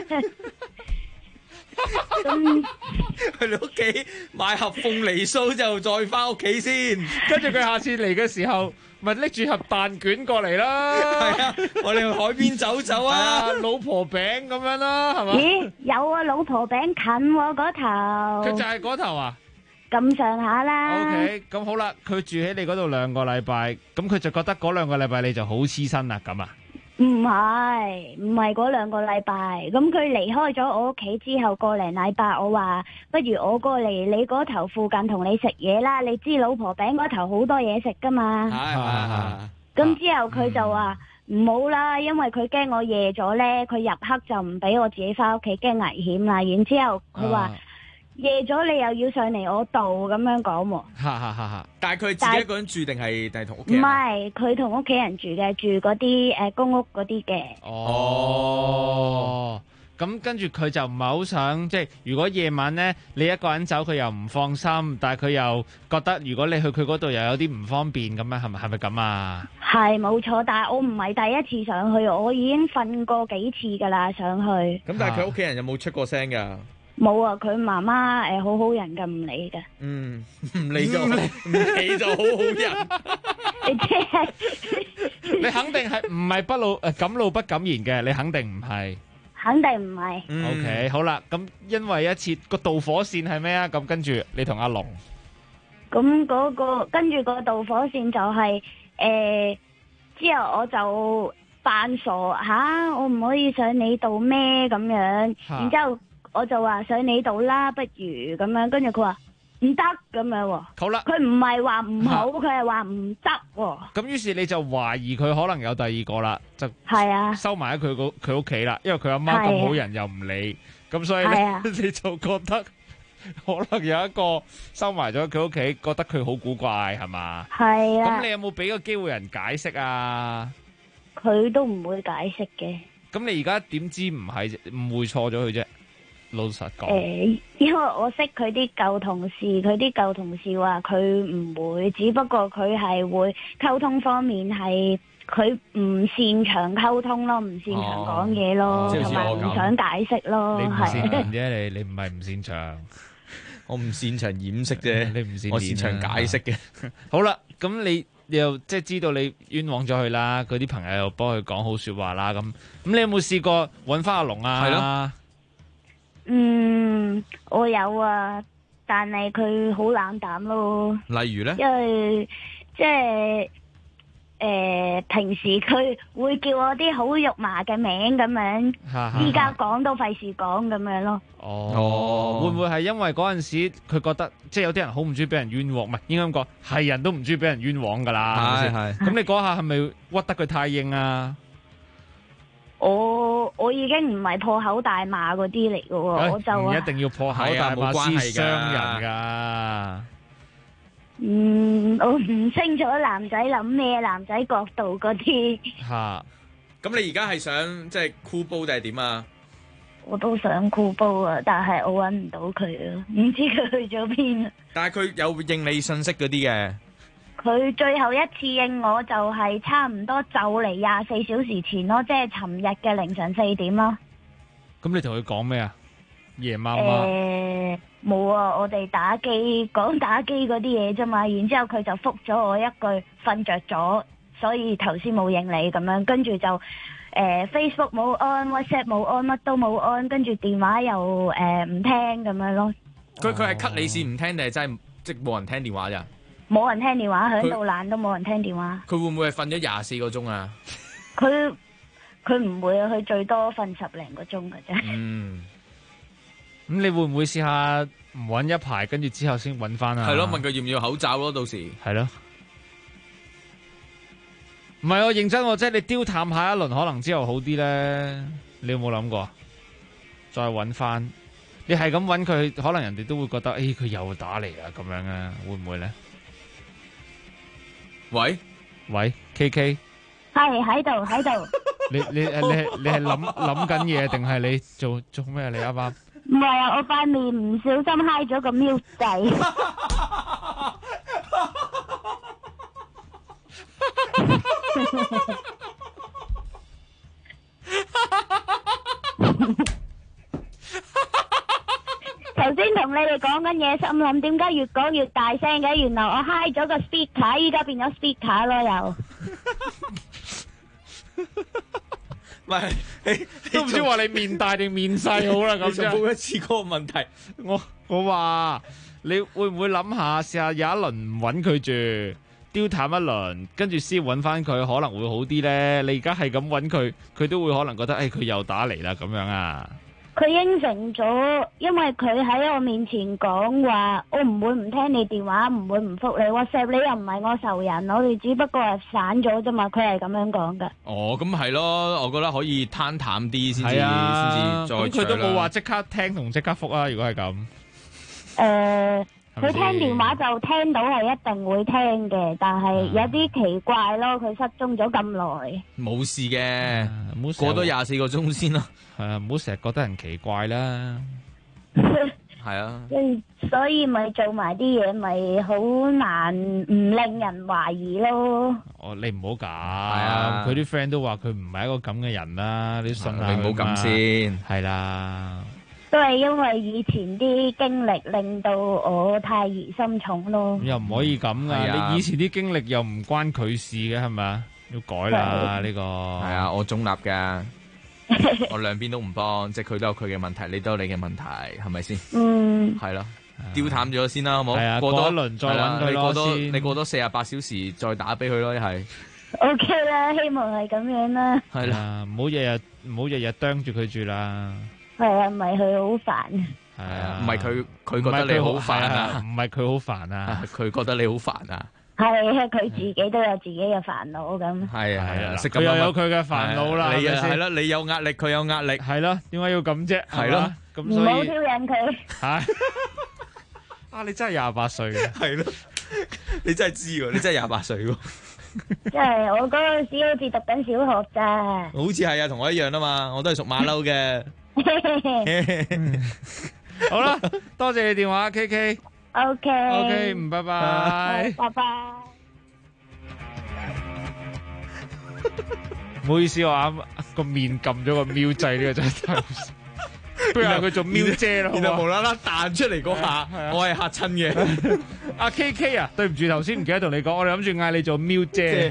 去你屋企買盒鳳梨酥就再翻屋企先， 跟住佢下次嚟嘅時候，咪拎住盒蛋卷過嚟啦。 係啊，我哋去海邊走走啊， 老婆餅咁樣啦，係嘛？ 咦，有啊，老婆餅近喎嗰頭。 佢就係嗰頭啊？ 咁上下啦。 OK，咁好啦，佢住喺你嗰度2個禮拜，咁佢就覺得嗰2個禮拜你就好黐身啦，咁啊？ 唔係嗰2個禮拜，咁佢離開咗我屋企之後個零禮拜，我話不如我過嚟你嗰頭附近同你食嘢啦，你知老婆餅嗰頭好多嘢食噶嘛。咁之後佢就話唔好啦，因為佢驚我夜咗呢，佢入黑就唔俾我自己翻屋企，驚危險啦。然之後佢話夜咗你又要上嚟我度咁樣講喎。 但係佢自己一個人住定係同屋企人？ 唔係，佢同屋企人住嘅，住嗰啲公屋嗰啲嘅。 咁跟住佢就唔係好想，即係如果夜晚呢，你一個人走，佢又唔放心，但係佢又覺得如果你去佢嗰度又有啲唔方便咁樣，係咪咁啊？係冇錯，但係我唔係第一次上去，我已經瞓過幾次噶啦上去。 咁但係佢屋企人有冇出過聲噶？ 冇啊，佢媽媽好好人噶，唔理噶。 唔理就好好人。 你肯定係唔係敢怒不敢言嘅？你肯定唔係。 肯定唔係。 OK， 好啦，咁因為一次個導火線係咩啊？咁跟住你同阿龍。咁跟住個導火線就係之後我就扮傻吓，我唔可以上你度咩咁樣？然之後我就話上你度啦，不如咁樣。跟住佢話唔得咁樣喎。 好啦， 佢唔係話唔好，佢係話唔得喎。 咁於是你就懷疑佢可能有第二個啦，就係啊， 收埋喺佢屋企啦。因為佢阿媽咁好人又唔理，咁所以咧你就覺得可能有一個收埋咗佢屋企，覺得佢好古怪係嘛？ 係啊。 咁你有冇俾個機會人解釋啊？ 佢都唔會解釋嘅。 咁你而家點知唔會錯咗佢啫？老實講， 因為我識佢啲舊同事，佢啲舊同事話佢唔會，只不過佢係會溝通方面係佢唔擅長溝通咯，唔擅長講嘢咯，同埋唔想解釋咯。 你唔擅長啫，你唔係唔擅長， 我唔擅長掩飾啫， 你唔擅長， 我擅長解釋嘅。 好啦，咁你又即係知道你冤枉咗佢啦，佢啲朋友又幫佢講好說話啦，咁你有冇試過搵翻阿龍啊？係咯。 我有啊，但係佢好冷淡咯。 例如咧？ 因為即係平時佢會叫我啲好肉麻嘅名咁樣，依家講都費事講咁樣咯。 哦，會唔會係因為嗰陣時佢覺得即係有啲人好唔中意俾人冤枉？唔係應該咁講，係人都唔中意俾人冤枉噶啦。係。咁你嗰下係咪屈得佢太硬啊？ 我已經唔係破口大罵嗰啲嚟嘅喎，我就唔一定要破口大罵先傷人噶。 我唔清楚男仔諗咩，男仔角度嗰啲。 吓，咁你而家係想即係箍煲定係點啊？ 我都想箍煲啊，但係我搵唔到佢啊，唔知佢去咗邊啊。 但係佢有應你信息嗰啲嘅。 佢最後一次應我就係差唔多就嚟24小時前咯，即係尋日嘅凌晨4點咯。 咁你同佢講咩啊？夜媽媽？ 冇啊，我哋講打機嗰啲嘢啫嘛。然之後佢就覆咗我一句瞓着咗，所以頭先冇應你咁樣。跟住就Facebook 冇安 ，WhatsApp 冇安，乜都冇安。跟住電話又唔聽咁樣咯。 佢係 cut 你線唔聽定係真係即係冇人聽電話咋？ 冇人聽電話，響到爛都冇人聽電話。 佢會唔會係瞓咗24個鐘啊？ 佢唔會啊，佢最多瞓10零個鐘㗎啫。 咁你會唔會試下唔搵一排，跟住之後先搵翻啊？ 係咯，問佢要唔要口罩咯，到時係咯。唔係我認真，即係你丟淡下一輪，可能之後好啲咧。你有冇諗過？再搵翻，你係咁搵佢，可能人哋都會覺得，佢又打嚟啦，咁樣啊，會唔會咧？喂 ，KK， 係喺度。 你係諗緊嘢定係你做咩？你啱啱？ 唔係啊，我塊面唔小心嗨咗個 mute 掣。頭先同你哋講緊嘢，心諗點解越講越大聲嘅？原來我嗨咗個 speaker， 依家變咗 speaker 咯又。 唔係， 都唔知話你面大定面細好啦咁啫。 冇一次嗰個問題， 我話你會唔會諗下試下有一輪唔揾佢住，丟淡一輪，跟住先揾翻佢，可能會好啲咧。你而家係咁揾佢，佢都會可能覺得佢又打嚟啦咁樣啊。 佢應承咗，因為佢喺我面前講話，我唔會唔聽你電話，唔會唔覆你 WhatsApp，你又唔係我仇人，我哋只不過係散咗啫嘛。佢係咁樣講噶。 哦，咁係咯，我覺得可以攤淡啲先至，再佢都冇話即刻聽同即刻覆啊。如果係咁， 佢聽電話就聽到係一定會聽嘅，但係有啲奇怪咯。佢失蹤咗咁耐， 冇事嘅，過多24個鐘先咯。 係啊，唔好成日覺得人奇怪啦。 係啊， 所以咪做埋啲嘢，咪好難唔令人懷疑咯。 你唔好咁，係啊，佢啲 friend 都話佢唔係一個咁嘅人啦，你信下你唔好咁先。 係啦， 都係因為以前啲經歷令到我太疑心重咯。 又唔可以咁噶，你以前啲經歷又唔關佢事嘅，係咪啊？要改啦呢個。係啊，我中立噶。我兩邊都唔幫，即係佢都有佢嘅問題，你都有你嘅問題，係咪先？係咯，丟淡咗先啦，好冇？ 係啊，過多一輪再揾佢咯。 你過多48小時再打俾佢咯，一係。 OK 啦，希望係咁樣啦。 係啦，唔好日日啄住佢住啦。 係啊，唔係佢好煩。 係啊， 唔係佢覺得你好煩啊， 唔係佢好煩啊， 佢覺得你好煩啊。 係啊，佢自己都有自己嘅煩惱咁。 係啊， 佢又有佢嘅煩惱啦。 你係啦，你有壓力，佢有壓力， 係咯？點解要咁啫？ 係咯， 咁唔好挑釁佢。 係啊，你真係28歲嘅， 係咯，你真係知喎，你真係28歲喎。 即係我嗰陣時好似讀緊小學咋。 好似係啊，同我一樣啊嘛，我都係屬馬騮嘅。 好啦，多謝你電話 ，KK。OK， 拜拜。 拜拜。 唔好意思，我啱個面撳咗個瞄掣，呢個真係太好笑。不如佢做瞄姐咯， 然後無啦啦彈出嚟嗰下，我係嚇親嘅。 阿 KK 啊，對唔住頭先唔記得同你講，我哋諗住嗌你做瞄姐。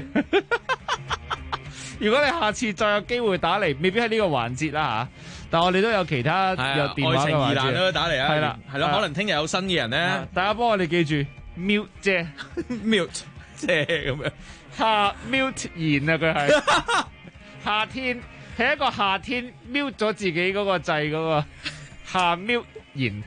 如果你下次再有機會打嚟，未必係呢個環節啦吓，但我哋都有其他有電話嘅環節。愛情疑難都打嚟啊！ 係啦， 係咯，可能聽日有新嘅人咧。 大家幫我哋記住瞄姐 ，mute 姐咁樣。 mute 言啊，佢係夏天係一個夏天 mute 咗自己嗰個掣嗰個夏 mute 言。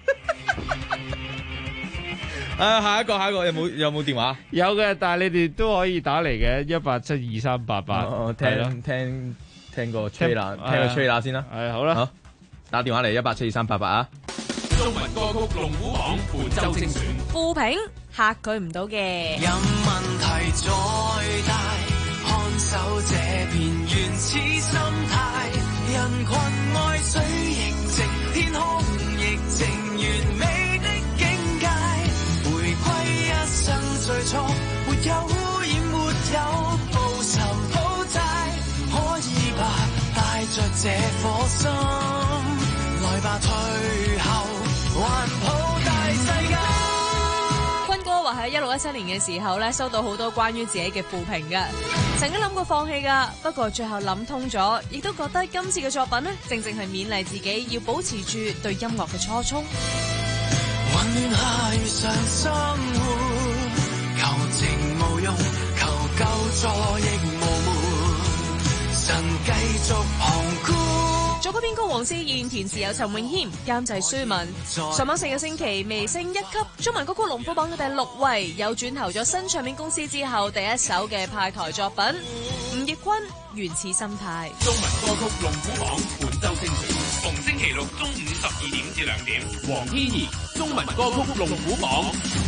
下一個有冇電話？ 有嘅，但係你哋都可以打嚟嘅，1872388。 我聽個吹啦先啦。 係好啦， 好打電話嚟1872388啊！ 中文歌曲龍虎榜本周精選， 負評嚇佢唔到嘅。 任問題再大，看守這片原始心態，人群愛水凝靜，天空亦靜，完美的境界，回歸一生最初，沒有污染，沒有報仇討債，可以吧？帶着這顆心，來吧退後，環抱大世界。 坤哥話喺1617年嘅時候咧，收到好多關於自己嘅負評嘅，曾經諗過放棄噶，不過最後諗通咗，亦都覺得今次嘅作品呢，正正係勉勵自己要保持住對音樂嘅初衷。 混亂下遇上生活，求情無用，求救助亦無門，神繼續旁觀。 作曲編曲黃思燕，填詞有陳詠謙，監製舒文。上網4個星期微升1級，中文歌曲龍虎榜嘅第6位，有轉投咗新唱片公司之後第一首嘅派台作品。吳業坤原始心態。 中文歌曲龍虎榜本周精選，逢星期六中午12點至2點。黃天怡，中文歌曲龍虎榜。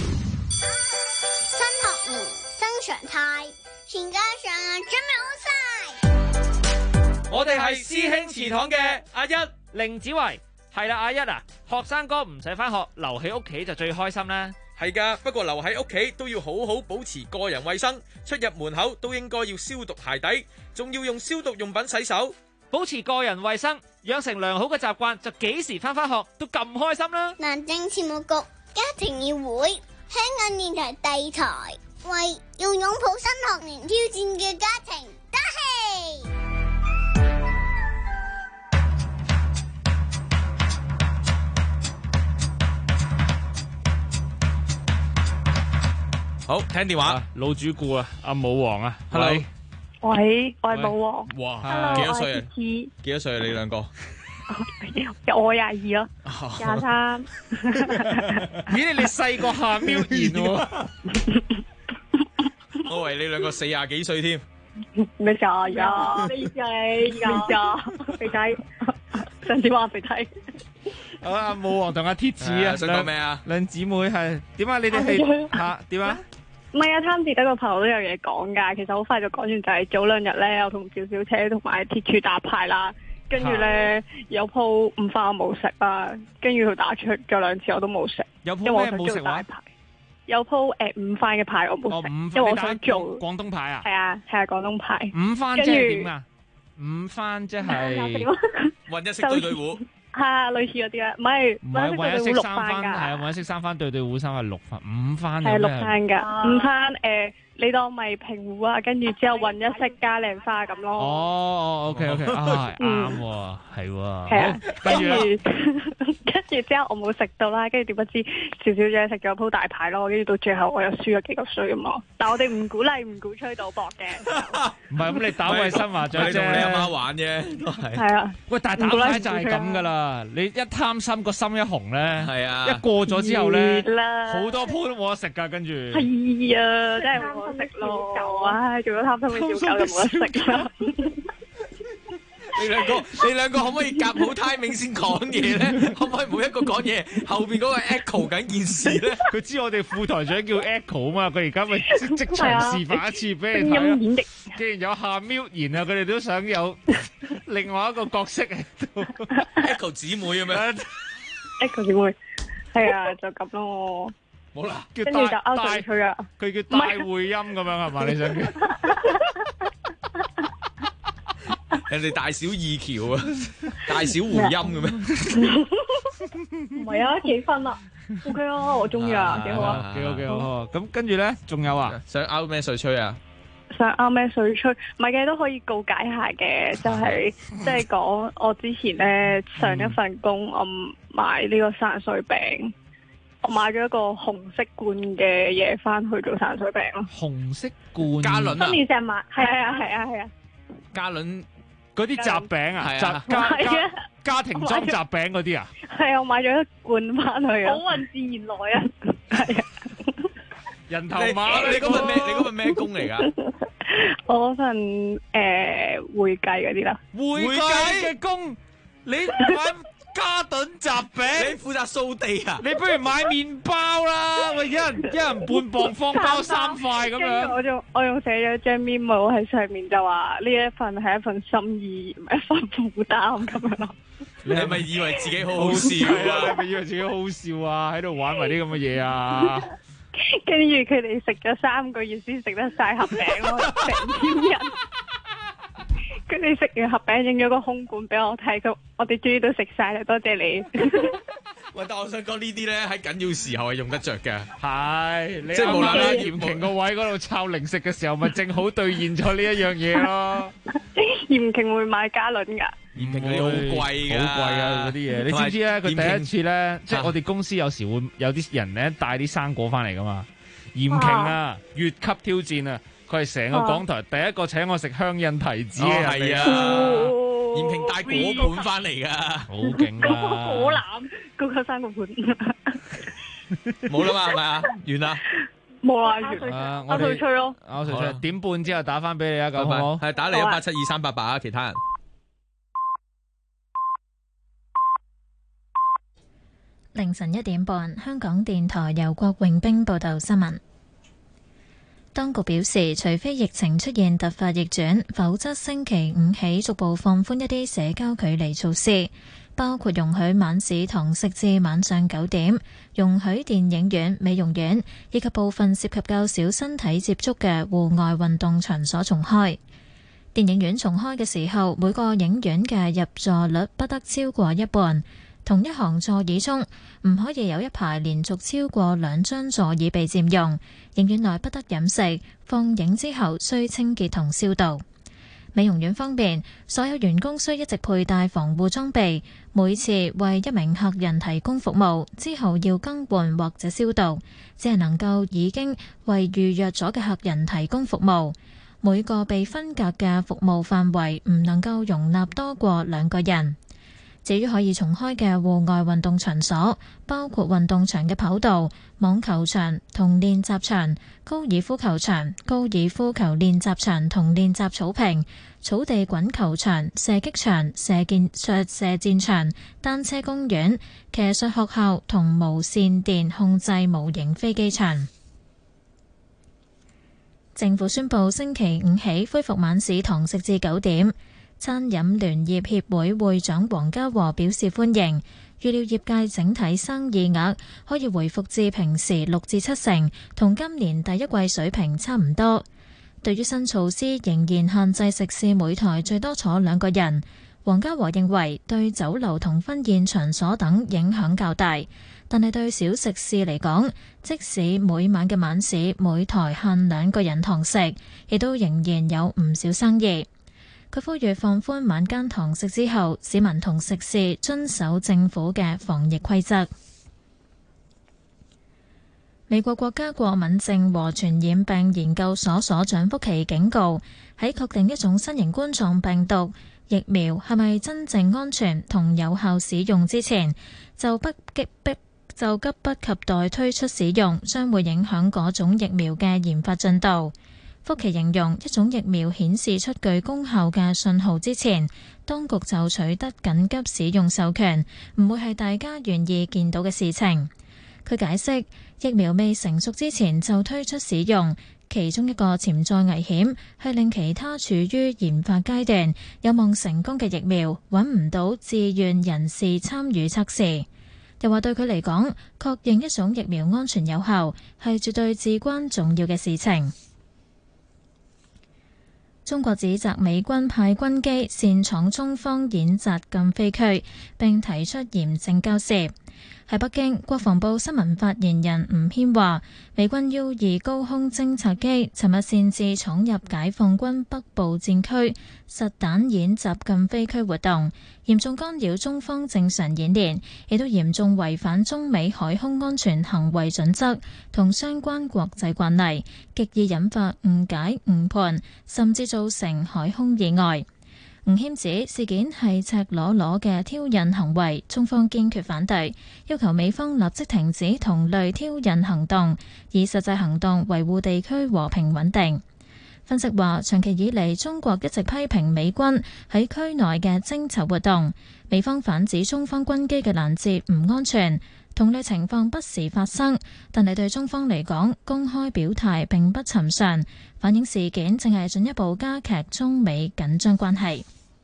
新學年新常態，全家上準備好晒。 我哋係師兄祠堂嘅阿一凌子維，係啦，阿一啊，學生哥唔使返學，留喺屋企就最開心啦。 係噶，不過留喺屋企都要好好保持個人衛生，出入門口都應該要消毒鞋底，仲要用消毒用品洗手， 保持個人衛生，養成良好嘅習慣，就幾時返學都咁開心啦。 南政事務局家庭議會，香港電台第2台，為要擁抱新學年挑戰嘅家庭打氣。 好，聽電話， 老主顧啊，阿武王啊 ，Hello， 喂，我係武王， 哇，幾多歲啊？幾多歲啊？你兩個？ 我22咯，23。 咦，你細個夏喵言喎？ 我以為你兩個40幾歲添。 咩事啊？咩意思啊？咩事啊？肥仔，上次話肥仔。 好啊，武王同阿鐵子啊， 想講咩啊？ 兩姊妹係點啊？你哋係吓點啊？ 唔係啊，貪字得個朋友都有嘢講噶。其實好快就講完，就係早2日咧，我同小小車同埋鐵柱打牌啦。跟住咧有鋪午飯我冇食啦，跟住佢打出咗2次我都冇食。 有鋪咩冇食話？ 有鋪午飯嘅牌我冇食，因為我想做廣東牌啊。 係啊，廣東牌。 午飯即係點啊？午飯即係混一色對對糊。 係啊，類似嗰啲啊，唔係混一色3番，係啊，混一色3番對對糊3係6番，午飯係6番噶，午飯你當咪平湖啊，跟住之後混一色加靚花咁咯。 哦，OK，啊，啱喎，係喎。 係啊，跟住之後我冇食到啦，跟住點不知邵小姐食咗鋪大牌咯，跟住到最後我又輸咗幾嚿水咁咯。但我哋唔鼓勵唔鼓吹賭博嘅。 唔係咁，你打衞生麻雀啫， 同你阿媽玩啫，都係。 係啊。 喂，但係打牌就係咁噶啦，你一貪心個心一紅咧， 係啊， 一過咗之後咧，好多鋪都冇得食噶，跟住。 係啊，真係冇得食咯，唉，做咗貪心嘅小狗就冇得食啦。 你兩個可唔可以夾好 timing 先講嘢咧？可唔可以每一個講嘢後邊嗰個 echo 緊件事咧？ 佢知我哋副台長叫 echo 啊嘛，佢而家咪即場示範一次俾你睇咯。既然有下 mute 言啊，佢哋都想有另外一個角色喺度。 echo 姊妹咁樣 ，echo 姊妹係啊，就咁咯。 冇啦， 跟住就勾水吹啊！ 佢叫大會音咁樣係嘛？你想叫？ 人哋大小二橋啊，大小回音嘅咩？ 唔係啊，幾分啊 ？OK 啊，我中意啊，幾好啊， 幾好。咁跟住咧，仲有啊？ 想勾咩水吹啊？ 想勾咩水吹？唔係嘅都可以告解下嘅，就係即係講我之前咧上一份工，我買呢個散水餅。我買咗一個紅色罐嘅嘢翻去做散水餅咯。 紅色罐嘉倫啊！ 今年成日買，係啊！ 嘉倫嗰啲雜餅啊，家庭裝雜餅嗰啲啊？ 係啊，我買咗一罐翻去啊！好運自然來啊！係啊！ 人頭馬， 你嗰份咩工嚟噶？ 我嗰份會計嗰啲啦。 會計嘅工，你買？嘉頓雜餅， 你負責掃地啊？ 你不如買麵包啦，喂，一人半磅方包3塊咁樣。 我用寫咗張 memo 喺上面，就話呢一份係一份心意，唔係一份負擔咁樣咯。 你係咪以為自己好好笑啊？ 你係咪以為自己好好笑啊？喺度玩埋啲咁嘅嘢啊？ 跟住佢哋食咗3個月先食得晒盒餅咯，成天人。跟住食完盒餅，影咗個空罐俾我睇，我哋終於都食晒啦，多謝你。 喂，但我想講呢啲咧喺緊要時候係用得着嘅。 係， 即係無啦啦嚴瓊個位嗰度抄零食嘅時候，咪正好兌現咗呢一樣嘢咯。 嚴瓊會買嘉倫㗎？ 嚴瓊你好貴㗎， 好貴啊嗰啲嘢。你知唔知咧？佢第一次咧，即係我哋公司有時會有啲人咧帶啲生果翻嚟㗎嘛。嚴瓊啊，越級挑戰啊！佢係成個港台第一個請我食香印提子嘅人嚟啊！ 嚴瓊帶果盤翻嚟噶， 好勁啊！ 果籃嗰個生果盤， 冇啦嘛，係咪啊？完啦， 冇啦，完。我退出咯， 我退出。點半之後打翻俾你啊，咁好唔好？ 係打嚟1872388啊！其他人。 凌晨1點半，香港電台由郭永兵報道新聞。當局表示，除非疫情出現突發逆轉，否則星期5起逐步放寬一啲社交距離措施，包括容許晚市堂食至晚上9點，容許電影院、美容院以及部分涉及較少身體接觸嘅戶外運動場所重開。電影院重開嘅時候，每個影院嘅入座率不得超過一半。同一行座椅中唔可以有一排連續超過2張座椅被佔用，影院內不得飲食，放映之後需清潔同消毒。美容院方面，所有員工需一直佩戴防護裝備，每次為一名客人提供服務之後要更換或者消毒，只係能夠已經為預約咗嘅客人提供服務。每個被分隔嘅服務範圍唔能夠容納多過2個人。至於可以重開嘅戶外運動場所，包括運動場嘅跑道、網球場同練習場、高爾夫球場、高爾夫球練習場同練習草坪、草地滾球場、射擊場、射箭場、單車公園、騎術學校同無線電控制模型飛機場。政府宣布星期5起恢復晚市堂食至9點。餐飲聯業協會會長黃家和表示歡迎，預料業界整體生意額可以回復至平時6至7成，同今年第一季水平差唔多。對於新措施仍然限制食肆每台最多坐2個人， 黃家和認為對酒樓同婚宴場所等影響較大，但係對小食肆嚟講，即使每晚嘅晚市每台限2個人堂食，亦都仍然有唔少生意。佢呼籲放寬晚間堂食之後，市民同食肆遵守政府嘅防疫規則。美國國家過敏症和傳染病研究所所長福奇警告，喺確定一種新型冠狀病毒疫苗係咪真正安全同有效使用之前，就急不及待推出使用，將會影響嗰種疫苗嘅研發進度。福奇形容一種疫苗顯示出具功效嘅信號之前，當局就取得緊急使用授權，唔會係大家願意見到嘅事情。佢解釋，疫苗未成熟之前就推出使用，其中一個潛在危險係令其他處於研發階段、有望成功嘅疫苗揾唔到自願人士參與測試。又話對佢嚟講，確認一種疫苗安全有效係絕對至關重要嘅事情。中國指責美軍派軍機擅闖中方演習禁飛區，並提出嚴正交涉。喺北京，國防部新聞發言人吳謙話，美軍 U2 高空偵察機尋日擅自闖入解放軍北部戰區實彈演習禁飛區活動，嚴重干擾中方正常演練，亦都嚴重違反中美海空安全行為準則同相關國際慣例，極易引發誤解誤判，甚至造成海空意外。吳謙指事件係赤裸裸嘅挑釁行為，中方堅決反對，要求美方立即停止同類挑釁行動，以實際行動維護地區和平穩定。分析話，長期以嚟中國一直批評美軍喺區內嘅偵察活動，美方反指中方軍機嘅攔截唔安全，同類情況不時發生，但係對中方嚟講，公開表態並不尋常，反映事件正係進一步加劇中美緊張關係。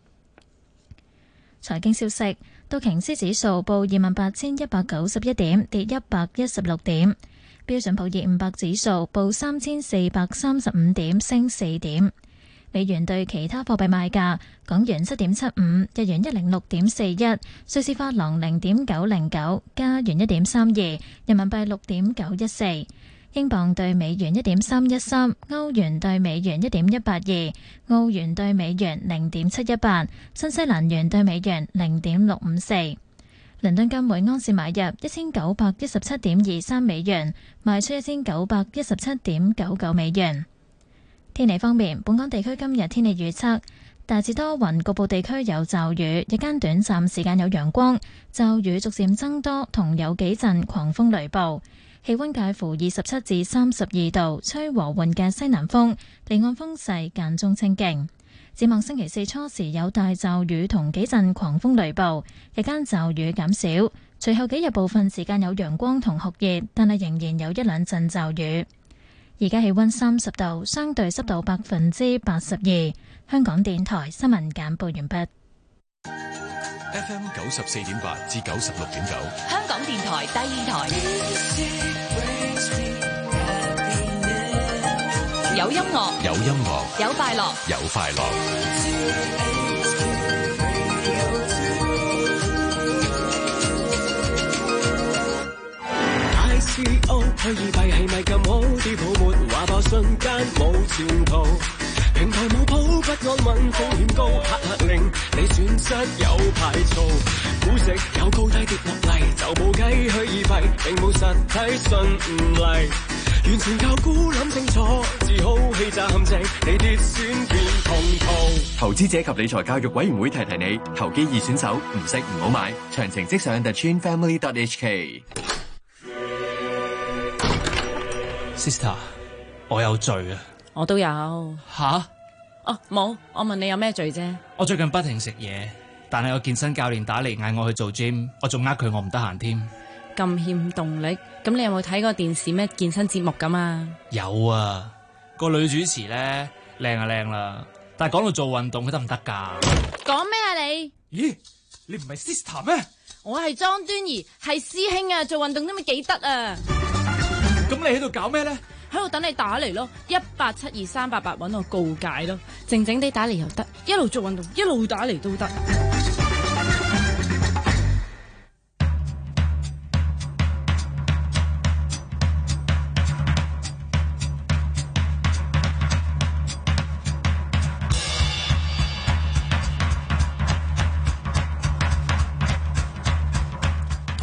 財經消息，道瓊斯指數報28,191點，跌116點；標準普爾500指數報3,435點，升4點。美元對其他貨幣賣價：港元7.75，日元106.41，瑞士法郎0.909，加元1.32，人民幣6.914。英鎊對美元1.313，歐元對美元1.182，澳元對美元0.718，新西蘭元對美元0.654。倫敦金每盎司買入1917.23美元，賣出1917.99美元。天氣方面，本港地區今日天氣預測大致多雲，局部地區有驟雨，日間短暫時間有陽光，驟雨逐漸增多，同有幾陣狂風雷暴。氣溫介乎27至32度，吹和緩嘅西南風，離岸風勢間中清勁。展望星期四初時有大驟雨同幾陣狂風雷暴，日間驟雨減少，隨後幾日部分時間有陽光同酷熱，但係仍然有一兩陣驟雨。而家氣溫30度，相對濕度82%。香港電台新聞簡報完畢。 FM 94.8至96.9， 香港電台第二台，有音樂， 有音樂， 有快樂， 有快樂。 ICO 虛擬幣係咪咁好？啲泡沫話爆瞬間冇前途。平台冇譜不安穩，風險高，黑令你損失有排嘈。估值有高低跌落嚟，就冇計虛擬幣，並冇實體信唔嚟。完全靠估諗清楚，只好欺詐陷阱，你跌損變痛途。 投資者及理財教育委員會提提你，投機易選手唔識唔好買，詳情即上 thechinfamily.hk。 Sister， 我有罪啊！ 我都有。 吓？ 哦，冇，我問你有咩罪啫？ 我最近不停食嘢，但係有健身教練打嚟嗌我去做 gym， 我仲呃佢我唔得閒添。 咁欠動力，咁你有冇睇過電視咩健身節目咁啊？ 有啊，個女主持咧靚啊靚啦，但係講到做運動佢得唔得㗎？ 講咩啊你？ 咦，你唔係 sister 咩？ 我係莊端儀，係師兄啊，做運動都咪幾得啊！ 咁你喺度搞咩咧？ 喺度等你打嚟咯，1872388揾我告解咯，靜靜地打嚟又得，一路做運動一路打嚟都得。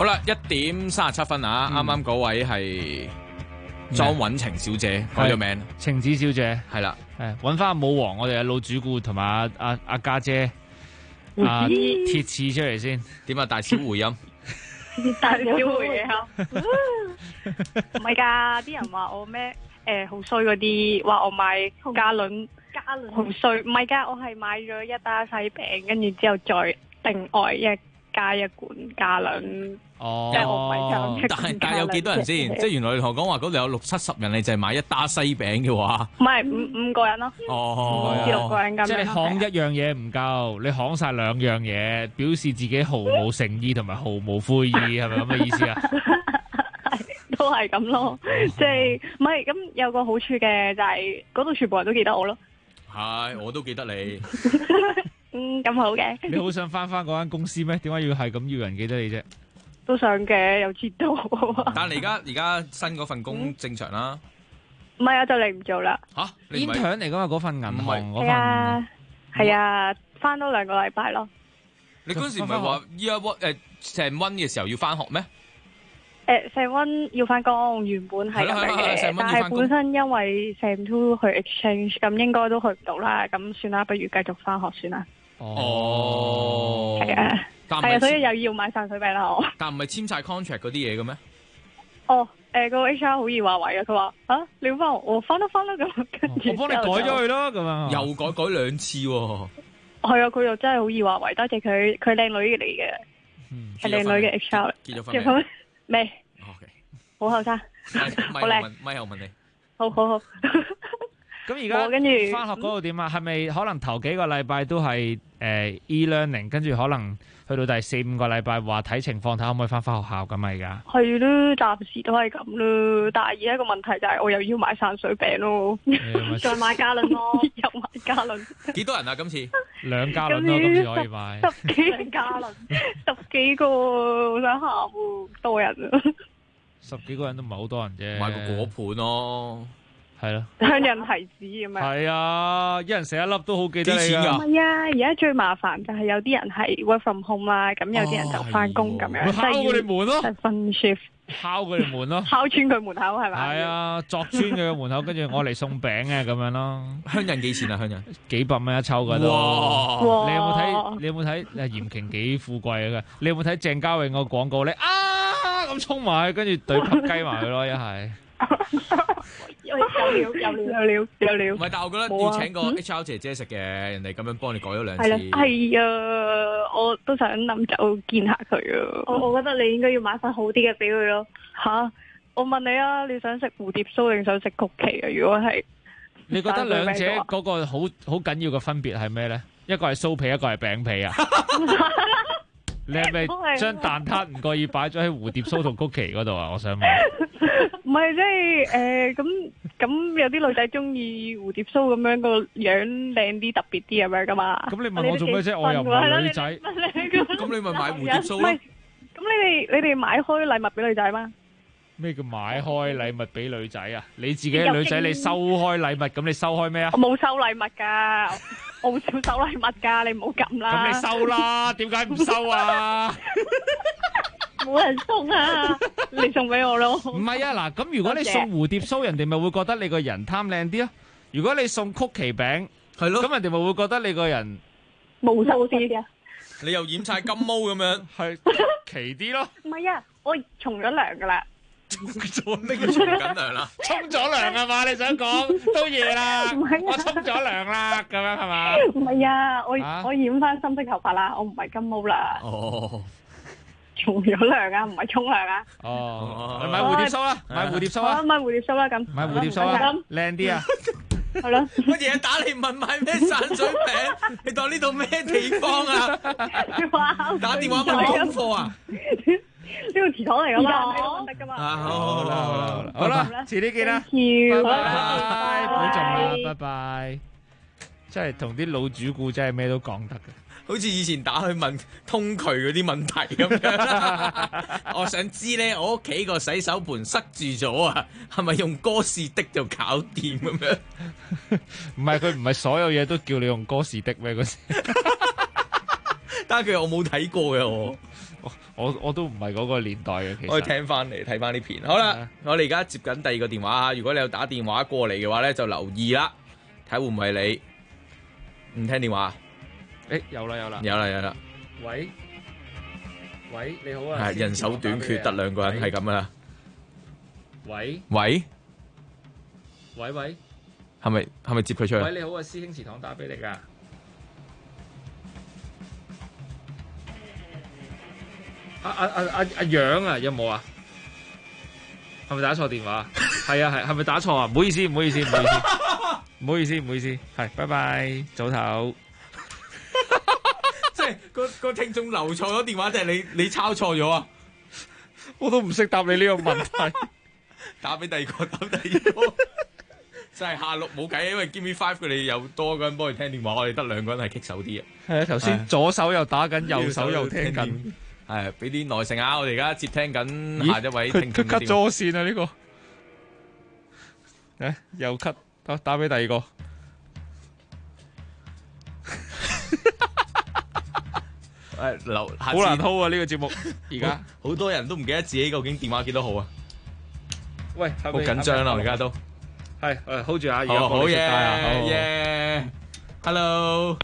好啦，1:37啊，啱啱嗰位係莊允晴小姐改咗名， 晴子小姐係啦， 揾翻阿武王，我哋嘅老主顧同埋阿家姐鐵刺出嚟先， 點啊？大小回音， 大小回音，唔係㗎，啲人話我咩好衰嗰啲，話我買嘉倫好衰，唔係㗎，我係買咗一打西餅，跟住之後再另外加一罐嘉倫。 哦， 即係我唔係但係有幾多人先？即係原來你同我講話嗰度有60-70人，你就係買一打西餅嘅話， 唔係五個人咯。 哦 ，5至6個人咁樣。 即係你行一樣嘢唔夠，你行晒2樣嘢，表示自己毫無誠意同埋毫無悔意，係咪咁嘅意思啊？ 都係咁咯，即係唔係咁有個好處嘅就係嗰度全部人都記得我咯。 係，我都記得你。 咁好嘅。 你好想翻嗰間公司咩？點解要係咁要人記得你啫？ 都想嘅，又知道。 但係而家新嗰份工正常啦。 唔係啊，就嚟唔做啦。 吓 ，intern嚟噶嘛？嗰份銀行嗰份。 係啊，翻多2個禮拜咯。 你嗰時唔係話 year one Sem 1嘅時候要翻學咩 ？Sem 1要翻工，原本係咁嘅，但係本身因為 Sem 2去 exchange， 咁應該都去唔到啦。咁算啦，不如繼續翻學算啦。 哦。 係啊。係啊，所以又要買散水餅啦我。 但唔係簽晒 contract 嗰啲嘢嘅咩？ 哦，個 HR 好易話為啊，佢話你要翻我翻啦咁，跟住我幫你改咗佢咯，咁啊， 又改2次喎。係啊，佢又真係好易話為，多謝佢靚女嚟嘅，係靚女嘅 HR。 結咗婚未？好後生，好靚。 咪後問你。 好。 咁而家翻學嗰度點啊？係咪可能頭幾個禮拜都係e-learning， 跟住可能去到第4-5個禮拜話睇情況睇可唔可以翻學校咁啊？而家係咯，暫時都係咁咯。但係而家個問題就係我又要買散水餅咯，再買嘉倫咯，又買嘉倫。 幾多人啊？今次 2嘉倫咯，今次可以買 10幾嘉倫，10幾個，我想喊喎，多人啊 ！10幾個人都唔係好多人啫， 買個果盤咯。 係咯， 香印提子咁樣。 係啊，一人食1粒都好記得你㗎。 唔係啊，而家最麻煩就係有啲人係 work from home 啦，咁有啲人就翻工咁樣。 敲佢哋門咯， 分 shift。 敲佢哋門咯， 敲穿佢門口係咪？ 係啊，鑿穿佢嘅門口，跟住我嚟送餅嘅咁樣咯。 香印幾錢啊？香印幾百蚊一抽㗎都。 哇！ 你有冇睇？嚴瓊幾富貴啊？你有冇睇鄭嘉穎個廣告咧？咁衝埋去，跟住對撲雞埋佢咯，一係。 有料。 唔係，但係我覺得要請個 HR 姐姐食嘅，人哋咁樣幫你改咗2次。 係啊，我都想諗走見下佢啊。我覺得你應該要買份好啲嘅俾佢咯。吓，我問你啊，你想食蝴蝶酥定想食曲奇啊？如果係， 你覺得兩者嗰個好緊要嘅分別係咩咧？一個係酥皮，一個係餅皮啊？你係咪將蛋撻唔覺意擺咗喺蝴蝶酥同曲奇嗰度啊？我想問。 唔係，即係咁有啲女仔中意蝴蝶酥咁樣個樣靚啲特別啲咁樣噶嘛？ 咁你問我做咩啫？我又唔係女仔。 咁你咪買蝴蝶酥咯。 咁你哋買開禮物俾女仔嗎？ 咩叫買開禮物俾女仔啊？你自己係女仔，你收開禮物，咁你收開咩啊？ 我冇收禮物噶，我好少收禮物噶，你唔好咁啦。 咁你收啦，點解唔收啊？ 冇人送啊，你送俾我咯。 唔係啊，嗱，咁如果你送蝴蝶酥，人哋咪會覺得你個人貪靚啲啊。如果你送曲奇餅， 係咯， 咁人哋咪會覺得你個人冇收啲啊。 你又染晒金毛咁樣， 係奇啲咯。 唔係啊，我沖咗涼噶啦。 做咩叫沖緊涼啦？ 沖咗涼啊嘛？你想講都夜啦，我沖咗涼啦，咁樣係嘛？ 唔係啊，我染翻深色頭髮啦，我唔係金毛啦。 哦， 沖咗涼啊，唔係沖涼啊。 哦，買蝴蝶酥啦，買蝴蝶酥啊， 買蝴蝶酥啦，咁買蝴蝶酥啊，靚啲啊。 係咯。 乜嘢打嚟問買咩散水餅？你當呢度咩地方啊？打電話問功課啊？ 呢個祠堂嚟噶嘛，得噶嘛。 好啦，遲啲見啦，拜拜，保重啦，拜拜。真係同啲老主顧真係咩都講得嘅， 好似以前打去問通渠嗰啲問題咁樣。我想知咧，我屋企個洗手盆塞住咗啊，係咪用哥士的就搞掂咁樣？ 唔係，佢唔係所有嘢都叫你用哥士的咩？嗰時， 但係佢我冇睇過嘅我。 我都唔係嗰個年代嘅，其實可以聽翻嚟睇翻啲片。好啦，我哋而家接緊第二個電話啊！如果你有打電話過嚟嘅話咧，就留意啦，睇會唔會係你唔聽電話？ 有啦。喂，你好啊！ 係人手短缺，得2個人係咁噶啦。 喂， 係咪接佢出去？ 喂，你好啊，師兄祠堂打俾你噶。阿楊啊，有冇啊？係咪打錯電話？係啊，係咪打錯啊？唔好意思，係，拜拜，早唞。 即係個聽眾留錯咗電話，定係你抄錯咗啊？ 我都唔識答你呢個問題。 打俾第二個。真係下6冇計，因為 Give Me 5佢哋有多個人幫佢聽電話，我哋得2個人係棘手啲啊。 係啊，頭先左手又打緊，右手又聽緊。 係，俾啲耐性啊！我哋而家接聽緊下一位聽眾。 佢 cut 咗我線啊！呢個，又 cut，打俾第二個。好難 hold 啊！呢個節目而家好多人都唔記得自己究竟電話幾多號啊！ 喂， 好緊張啦！而家都係hold 住啊！而家好嘢，Hello，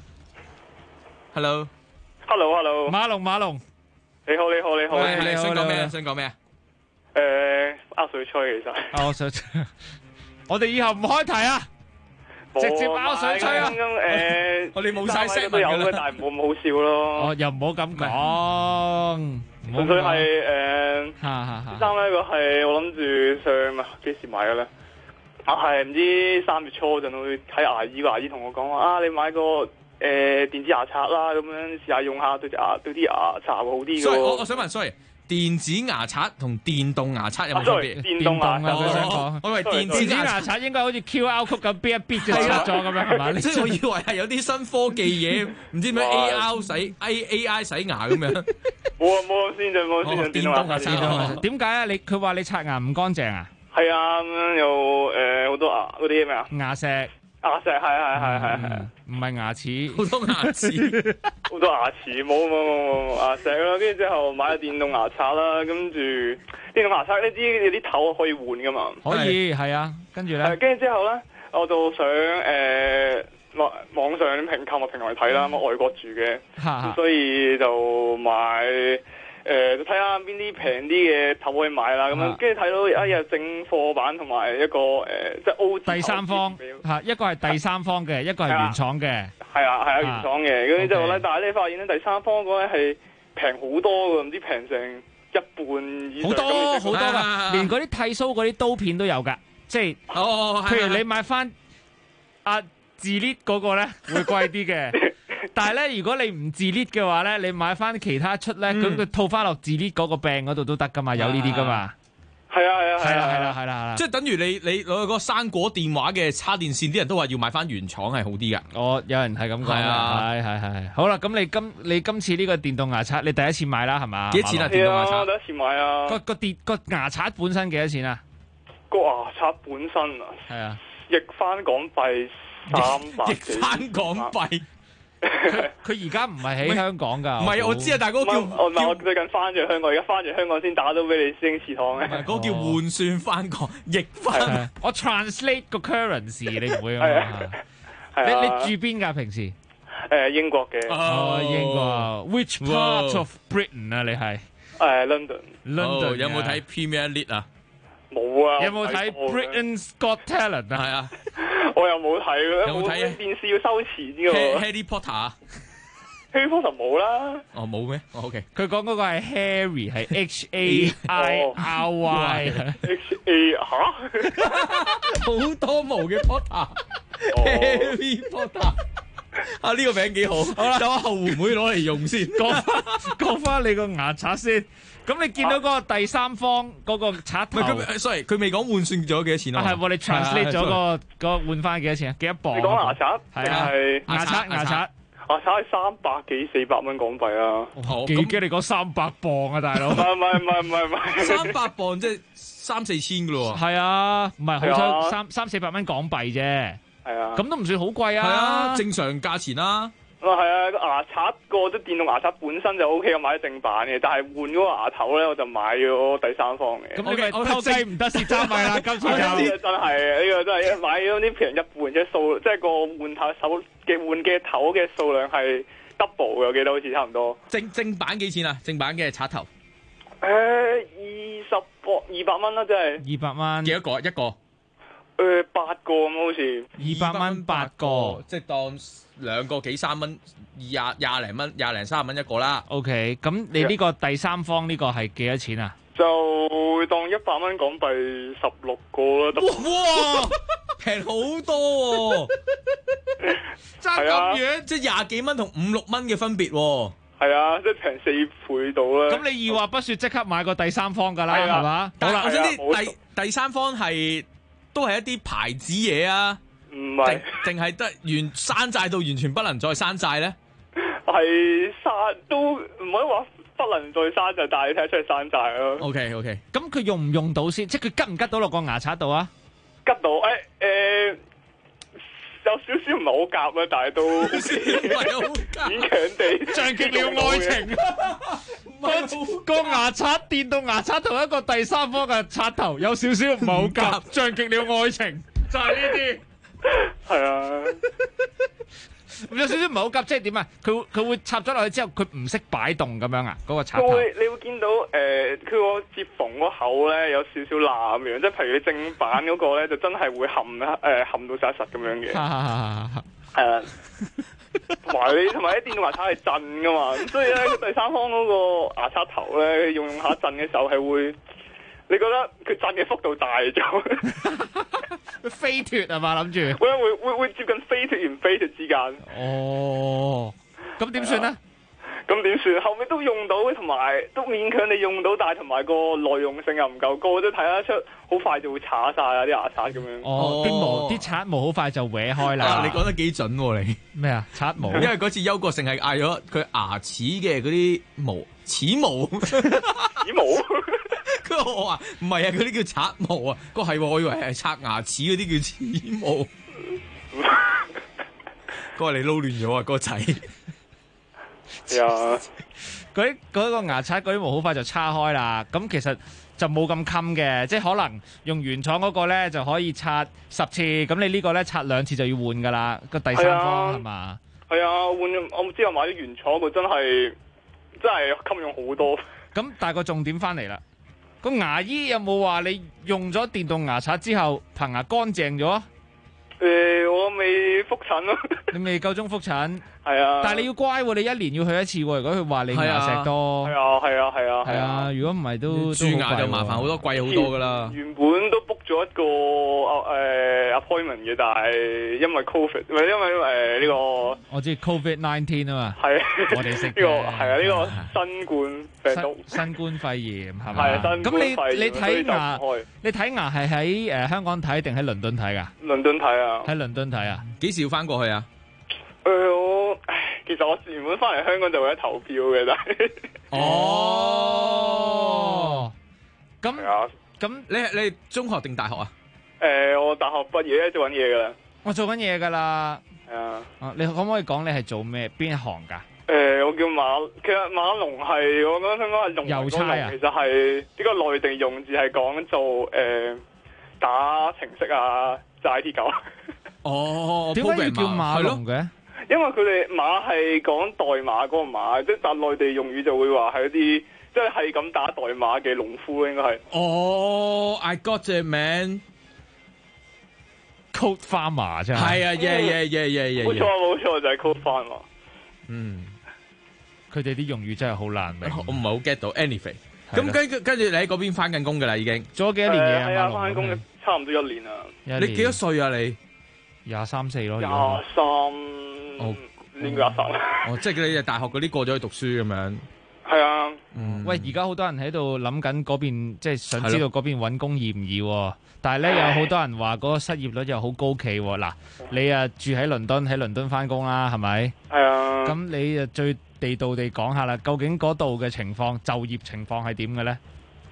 馬龍。 你好。 喂，你想講咩啊？ 拗水吹其實。 我哋以後唔開題啊，直接拗水吹啊。 我哋冇晒聲都有嘅，但係冇咁好笑咯。 又唔好咁講， 純粹係衫呢個係我諗住上幾時買嘅咧？係唔知3月初嗰陣會睇牙醫，個牙醫同我講話你買個電子牙刷啦，咁樣試下用下對啲牙刷會好啲嘅。 所以我想問，sorry，電子牙刷同電動牙刷有冇分別？ 電動啊， 佢想講。我以為電子牙刷應該好似 QR code 咁，邊一邊就刷咗咁樣係嘛？ 即係我以為係有啲新科技嘢，唔知咩 AI 洗牙咁樣。 冇先進電動牙刷。 點解啊？佢話你刷牙唔乾淨啊？ 係啊，咁樣有好多牙嗰啲咩啊？ 牙石係， 唔係牙齒， 好多牙齒， 好多牙齒，冇牙石啦。跟住之後買咗電動牙刷啦，跟住電動牙刷呢啲有啲頭可以換噶嘛？ 可以係啊，跟住咧， 跟住之後咧，我就想網上購物平台睇啦，我外國住嘅，所以就買。睇下邊啲平啲嘅頭可以買啦，咁樣跟住睇到有正貨版同埋一個即係 O 字第三方一個係第三方嘅，一個係原廠嘅。 係啊，原廠嘅。咁之後咧，但係你發現咧，第三方嗰咧係平好多㗎，唔知平成一半以上。 好多㗎，連嗰啲剃鬚嗰啲刀片都有㗎，即係譬如你買翻Gillette嗰個咧會貴啲嘅。但係咧，如果你唔自 lift 嘅話咧，你買翻其他出咧，咁佢套翻落自 lift 嗰個病嗰度都得噶嘛，有呢啲噶嘛。 係啦， 即係等於你攞嗰個生果電話嘅插電線，啲人都話要買翻原廠係好啲噶。 有人係咁講啊，係。好啦，咁你今次呢個電動牙刷，你第一次買啦係嘛？ 幾錢啊？電動牙刷第一次買啊。 個牙刷本身幾多錢啊？ 個牙刷本身啊， 係啊， 譯翻港幣300幾。 譯翻港幣。 佢而家唔係喺香港㗎， 唔係我知啊，但係嗰個叫我最近翻咗香港，而家翻咗香港先打到俾你師兄祠堂嘅。 嗰個叫換算翻港，譯翻。 我 translate 個 currency， 你唔會啊嘛？你住邊㗎平時？ 英國嘅。 英國。Which part of Britain 啊？你係 ？London。 London 有冇睇 Premier League 啊？ 冇啊。 有冇睇 Britain's Got Talent 啊？ 係啊。 我又冇睇嘅， 有冇睇啊？ 電視要收錢嘅喎。 Harry Potter。Harry Potter 冇啦。 冇咩？OK。 佢講嗰個係 Harry， 係 HARY。 好多毛嘅 Potter。Harry Potter。呢個名幾好。好啦，等我後會唔會攞嚟用先？ 講翻你個牙刷先。咁你見到嗰個第三方嗰個刷頭 ，sorry， 佢未講換算咗幾多錢啊？ 係喎，你 translate 咗個換翻幾多錢啊？幾多磅？ 你講牙刷？ 係啊，牙刷係300幾400蚊港幣啊！ 幾驚你講300磅啊，大佬！ 唔係 ，300磅即係3、4千噶咯喎。 係啊，唔係好彩300-400蚊港幣啫。 係啊， 咁都唔算好貴啊。 係啊，正常價錢啦。 係啊，個牙刷個即係電動牙刷本身就 O K，我買咗正版嘅，但係換嗰個牙頭咧，我就買咗第三方嘅。 咁你咪偷雞唔得蝕揸米啦，今次就呢個真係呢個真係買咗啲平一半嘅數，即係個換頭手嘅換嘅頭嘅數量係 double 嘅，我記得好似差唔多。 正版幾錢啊？正版嘅刷頭 200蚊啦，真係。 200蚊幾多個一個 ？8個咁好似。 200蚊8個， 即係當2個幾3蚊，20零蚊，20零30蚊一個啦。 OK， 咁你呢個第三方呢個係幾多錢啊？ 就當100蚊港幣16個啦。 哇，平好多喎！爭咁遠，即係20幾蚊同5、6蚊嘅分別喎。 係啊，即係平4倍到啦。 咁你二話不說即刻買個第三方㗎啦，係嘛？ 好啦，我想知第三方都係一啲牌子嘢啊？ 唔係， 淨係得山寨到完全不能再山寨咧？ 係都唔可以話不能再山寨，但係你睇得出係山寨咯。 OK， 咁佢用唔用到先？即係佢吉唔吉到落個牙刷度啊？ 吉到，有少少唔係好夾啦，但係都勉強地像極了愛情。個牙刷電動牙刷同一個第三方嘅刷頭有少少唔係好夾，像極了愛情，就係呢啲。 係啊， 有少少唔係好夾，即係點啊？佢會插咗落去之後，佢唔識擺動咁樣啊？嗰個刷頭。 你會見到佢個接縫嗰口咧有少少濫樣，即係譬如你正版嗰個咧就真係會冚到實實咁樣嘅。係啊，同埋啲電動牙刷係震噶嘛，咁所以咧第三方嗰個牙刷頭咧用下震嘅時候係會，你覺得佢震嘅幅度大咗， 飛脫係嘛？諗住會接近飛脫唔飛脫之間。 哦，咁點算咧？ 咁點算？後尾都用到，同埋都勉強地用到，但係同埋個耐用性又唔夠高，都睇得出好快就會擦晒啊啲牙刷咁樣。 哦，啲刷毛好快就搲開啦。 你講得幾準喎你？ 咩啊？刷毛？ 因為嗰次邱國勝係嗌咗佢牙齒嘅嗰啲毛，齒毛， 齒毛。 佢話我話唔係啊，嗰啲叫刷毛啊。個係我以為係刷牙齒嗰啲叫齒毛。嗰個你撈亂咗啊，個仔。 嗰個牙刷嗰啲毛好快就叉開啦，咁其實就冇咁襟嘅，即係可能用原廠嗰個咧就可以刷10次，咁你呢個咧刷2次就要換噶啦，個第三方係嘛？ 係啊，換我之後買咗原廠個真係襟用好多。 咁但係個重點翻嚟啦，個牙醫有冇話你用咗電動牙刷之後棚牙乾淨咗？ 我未復診咯。 你未夠鐘復診？ 係啊。但係你要乖喎，你1年要去一次喎。如果佢話你牙石多，係啊。如果唔係都蛀牙就麻煩好多，貴好多噶啦。 原本都 book 咗一個appointment 嘅，但係因為 covid， 唔係因為呢個我知 covid-19 啊嘛。 係。 我哋識呢個係啊，呢個新冠病毒、新冠肺炎係咪？ 係啊，新冠肺炎。 咁你睇牙係喺香港睇定喺倫敦睇㗎？ 倫敦睇啊。 喺倫敦睇啊？ 幾時要翻過去啊？ 其實我原本翻嚟香港就為咗投票嘅，但係咁你中學定大學啊？ 我大學畢業咧做緊嘢噶啦。 我做緊嘢噶啦。 係啊。 你可唔可以講你係做咩？邊一行噶？ 我叫其實馬龍係我覺得香港係龍郵差啊。其實係呢個內地用字係講做打程式啊，揸 IT 狗。 哦， 點解要叫馬龍嘅？ 因為佢哋馬係講代碼嗰個馬，即係但內地用語就會話係一啲即係咁打代碼嘅農夫應該係。 哦 ，I got it man。 Code farmer 啫。 係啊 ，yeah。 冇錯，就係 code farmer。 佢哋啲用語真係好難明， 我唔係好 get 到。Anyway， 咁跟住你喺嗰邊翻緊工噶啦，已經做咗幾多年嘢啊？ 係啊，翻緊工差唔多1年啊。 你幾多歲啊？你 23、4咯。 23。應該23。 即係你大學嗰啲過咗去讀書咁樣。 係啊。 喂，而家好多人喺度諗緊嗰邊，即係想知道嗰邊揾工易唔易？但係咧有好多人話嗰個失業率又好高企。嗱，你啊住喺倫敦，喺倫敦翻工啦，係咪？ 係啊。 咁你啊最地道地講下啦，究竟嗰度嘅情況、就業情況係點嘅咧？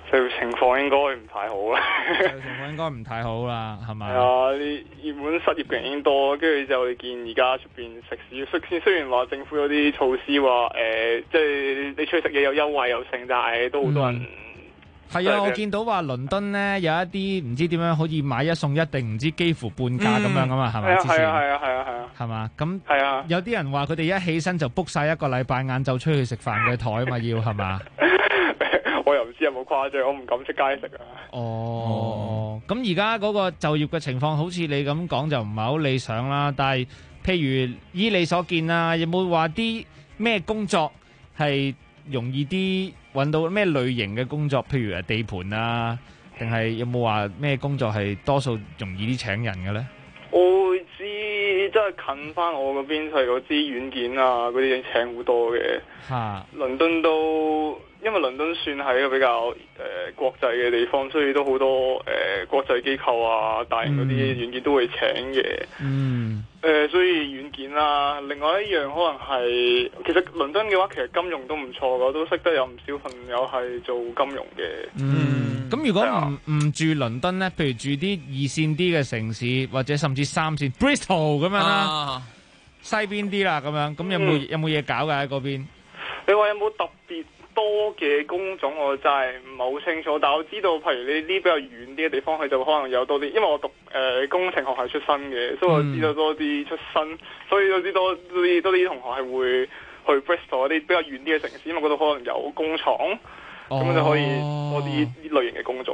就業情況應該唔太好啦。 就業情況應該唔太好啦，係咪？ 係啊，啲熱門失業嘅人已經多，跟住就你見而家出邊食肆，雖然話政府有啲措施話即係你出去食嘢有優惠有剩，但係都好多人。 係啊，我見到話倫敦咧有一啲唔知點樣，好似買一送一定唔知幾乎半價咁樣噶嘛，係咪？ 係啊， 係嘛？咁係啊， 有啲人話佢哋一起身就 book 晒一個禮拜晏晝出去食飯嘅台嘛，要係嘛？ 我又唔知有冇誇張，我唔敢出街食啊。 哦，咁而家嗰個就業嘅情況，好似你咁講就唔係好理想啦。但係譬如依你所見啊，有冇話啲咩工作係容易啲揾到咩類型嘅工作？譬如地盤啊，定係有冇話咩工作係多數容易啲請人嘅咧？ 我會知，即係近翻我嗰邊係嗰啲軟件啊，嗰啲已經請好多嘅。倫敦都因為倫敦算係一個比較國際嘅地方，所以都好多國際機構啊、大型嗰啲軟件都會請嘅。所以軟件啦，另外一樣可能係其實倫敦嘅話，其實金融都唔錯嘅，我都識得有唔少朋友係做金融嘅。 咁如果唔住倫敦咧，譬如住啲二線啲嘅城市，或者甚至三線 Bristol 咁樣啦，西邊啲啦咁樣，咁有冇嘢搞㗎喺嗰邊？ 你話有冇特別多嘅工種，我真係唔係好清楚。但係我知道，譬如你啲比較遠啲嘅地方，佢就可能有多啲。因為我讀工程學系出身嘅，所以我知道多啲出身，所以我知多啲同學係會去 Bristol 一啲比較遠啲嘅城市，因為嗰度可能有工廠，咁就可以多啲呢類型嘅工種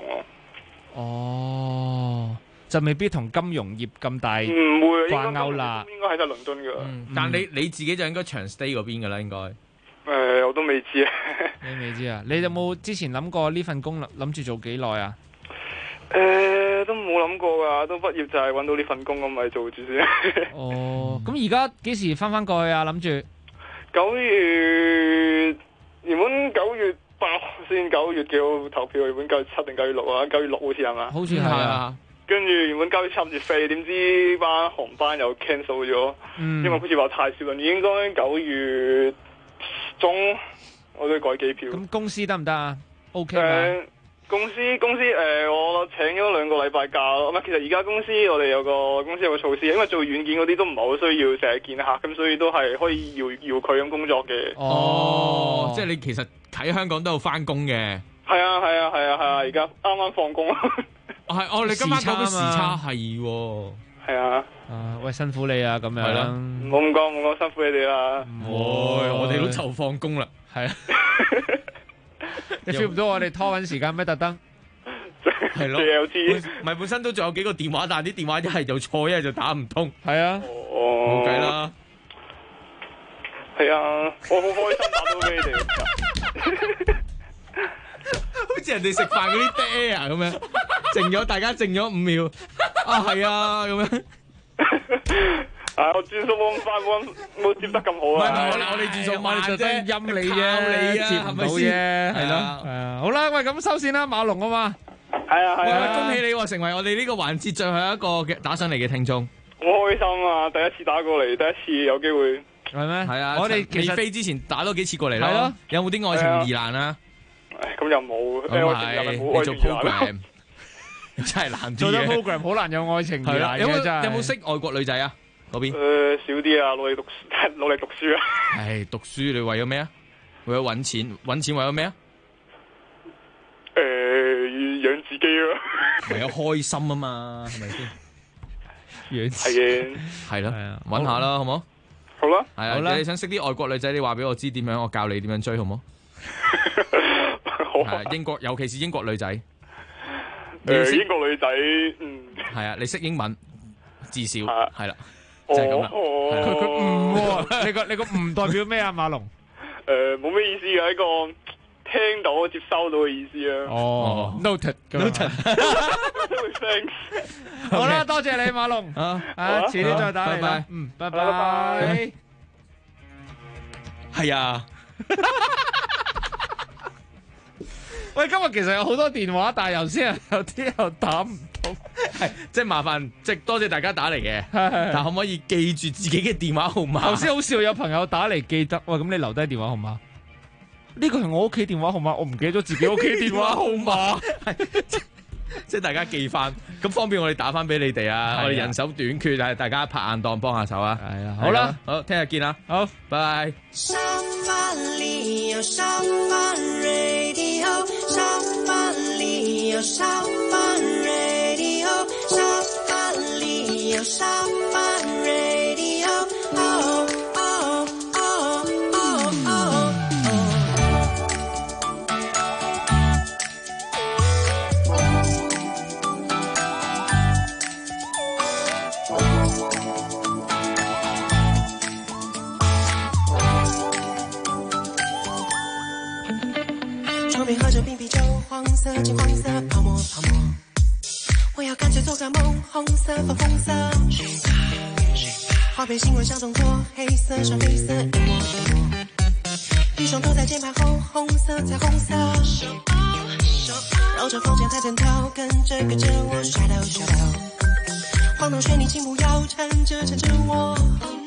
咯。 就未必同金融業咁大唔會掛鈎啦。 應該喺就倫敦㗎。 但你自己就應該長 stay 嗰邊㗎啦，應該。 我都未知啊。 你未知啊？你有冇之前諗過呢份工諗住做幾耐啊？ 都冇諗過㗎，都畢業就係揾到呢份工咁咪做住先。 咁而家幾時翻過去啊？諗住 9月，原本9月8先，9月幾號投票？原本9月7定9月6啊？9月6好似係嘛？ 好似係啊。 跟住原本9月7月飛，點知班航班又 cancel 咗，因為好似話太少人，應該9月中我都要改機票。 咁公司得唔得啊 ？OK 嘛？ 公司我請咗2個禮拜假咯。其實而家公司我哋有個措施，因為做軟件嗰啲都唔係好需要成日見客，咁所以都係可以遙距咁工作嘅。 即係你其實喺香港都有翻工嘅。 係啊，而家啱啱放工。 你今晚講嘅時差係啊。 喂，辛苦你啊，咁樣。係啦， 唔好咁講，辛苦你哋啦。 唔會，我哋都就放工啦。 係啊。你 feel 唔到我哋拖緊時間咩？特登係咯，唔係本身都仲有幾個電話，但係啲電話一係就錯，一係就打唔通。 係啊， 冇計啦。 係啊，我好開心打到俾你哋。 好似人哋食飯嗰啲 dead air 咁樣，大家靜咗5秒。係啊，咁樣。 我轉數冇咁快，冇接得咁好啊！ 我哋轉數慢啫， 陰你啫，接唔到啫，係咯。好啦，喂，咁收線啦，馬龍啊嘛。 係啊， 恭喜你成為我哋呢個環節最後一個嘅打上嚟嘅聽眾。 好開心啊！第一次打過嚟，第一次有機會。 係咩？ 係啊， 我哋未飛之前打多幾次過嚟咯。有冇啲愛情疑難啊？ 咁又冇， 你做 program 真係難啲。 做咗 program 好難有愛情疑難嘅真係。 有冇識外國女仔啊？嗰邊少啲啊，努力讀書啊。 讀書你為咗咩啊？為咗搵錢，搵錢為咗咩啊？ 養自己咯。 為咗開心啊嘛，係咪先？ 養係嘅， 係咯，搵下啦，好冇？ 好啦， 係啊，你想識啲外國女仔，你話俾我知點樣，我教你點樣追，好冇？好。英國，尤其是英國女仔。 英國女仔， 係啊，你識英文至少係啦。就係咁啦， 佢你個代表咩啊？馬龍冇咩意思嘅，一個聽到接收到嘅意思啊。 noted。好啦，多謝你馬龍。遲啲再打嚟啦。拜拜。 係啊。 喂，今日其實有好多電話，但係頭先有啲又打唔通， 即係麻煩，即係多謝大家打嚟嘅，但可唔可以記住自己嘅電話號碼？ 頭先好笑有朋友打嚟記得，喂，咁你留低電話號碼， 呢個係我屋企電話號碼，我唔記得咗自己屋企電話號碼。 即係大家記翻，咁方便我哋打翻俾你哋啊！我哋人手短缺，係大家拍硬檔幫下手啊！ 係啊，好啦， 好，聽日見啦， 好， 拜拜。 窗边喝着冰啤酒，黄色金黄色泡沫泡沫，我要干脆做个梦，红色粉红色，花边新闻像动作，黑色上黑色一抹一抹，一双头在键盘后，红色彩虹色，绕着风筝在奔跑，跟着我 shadow shadow，晃动水泥请不要缠着我。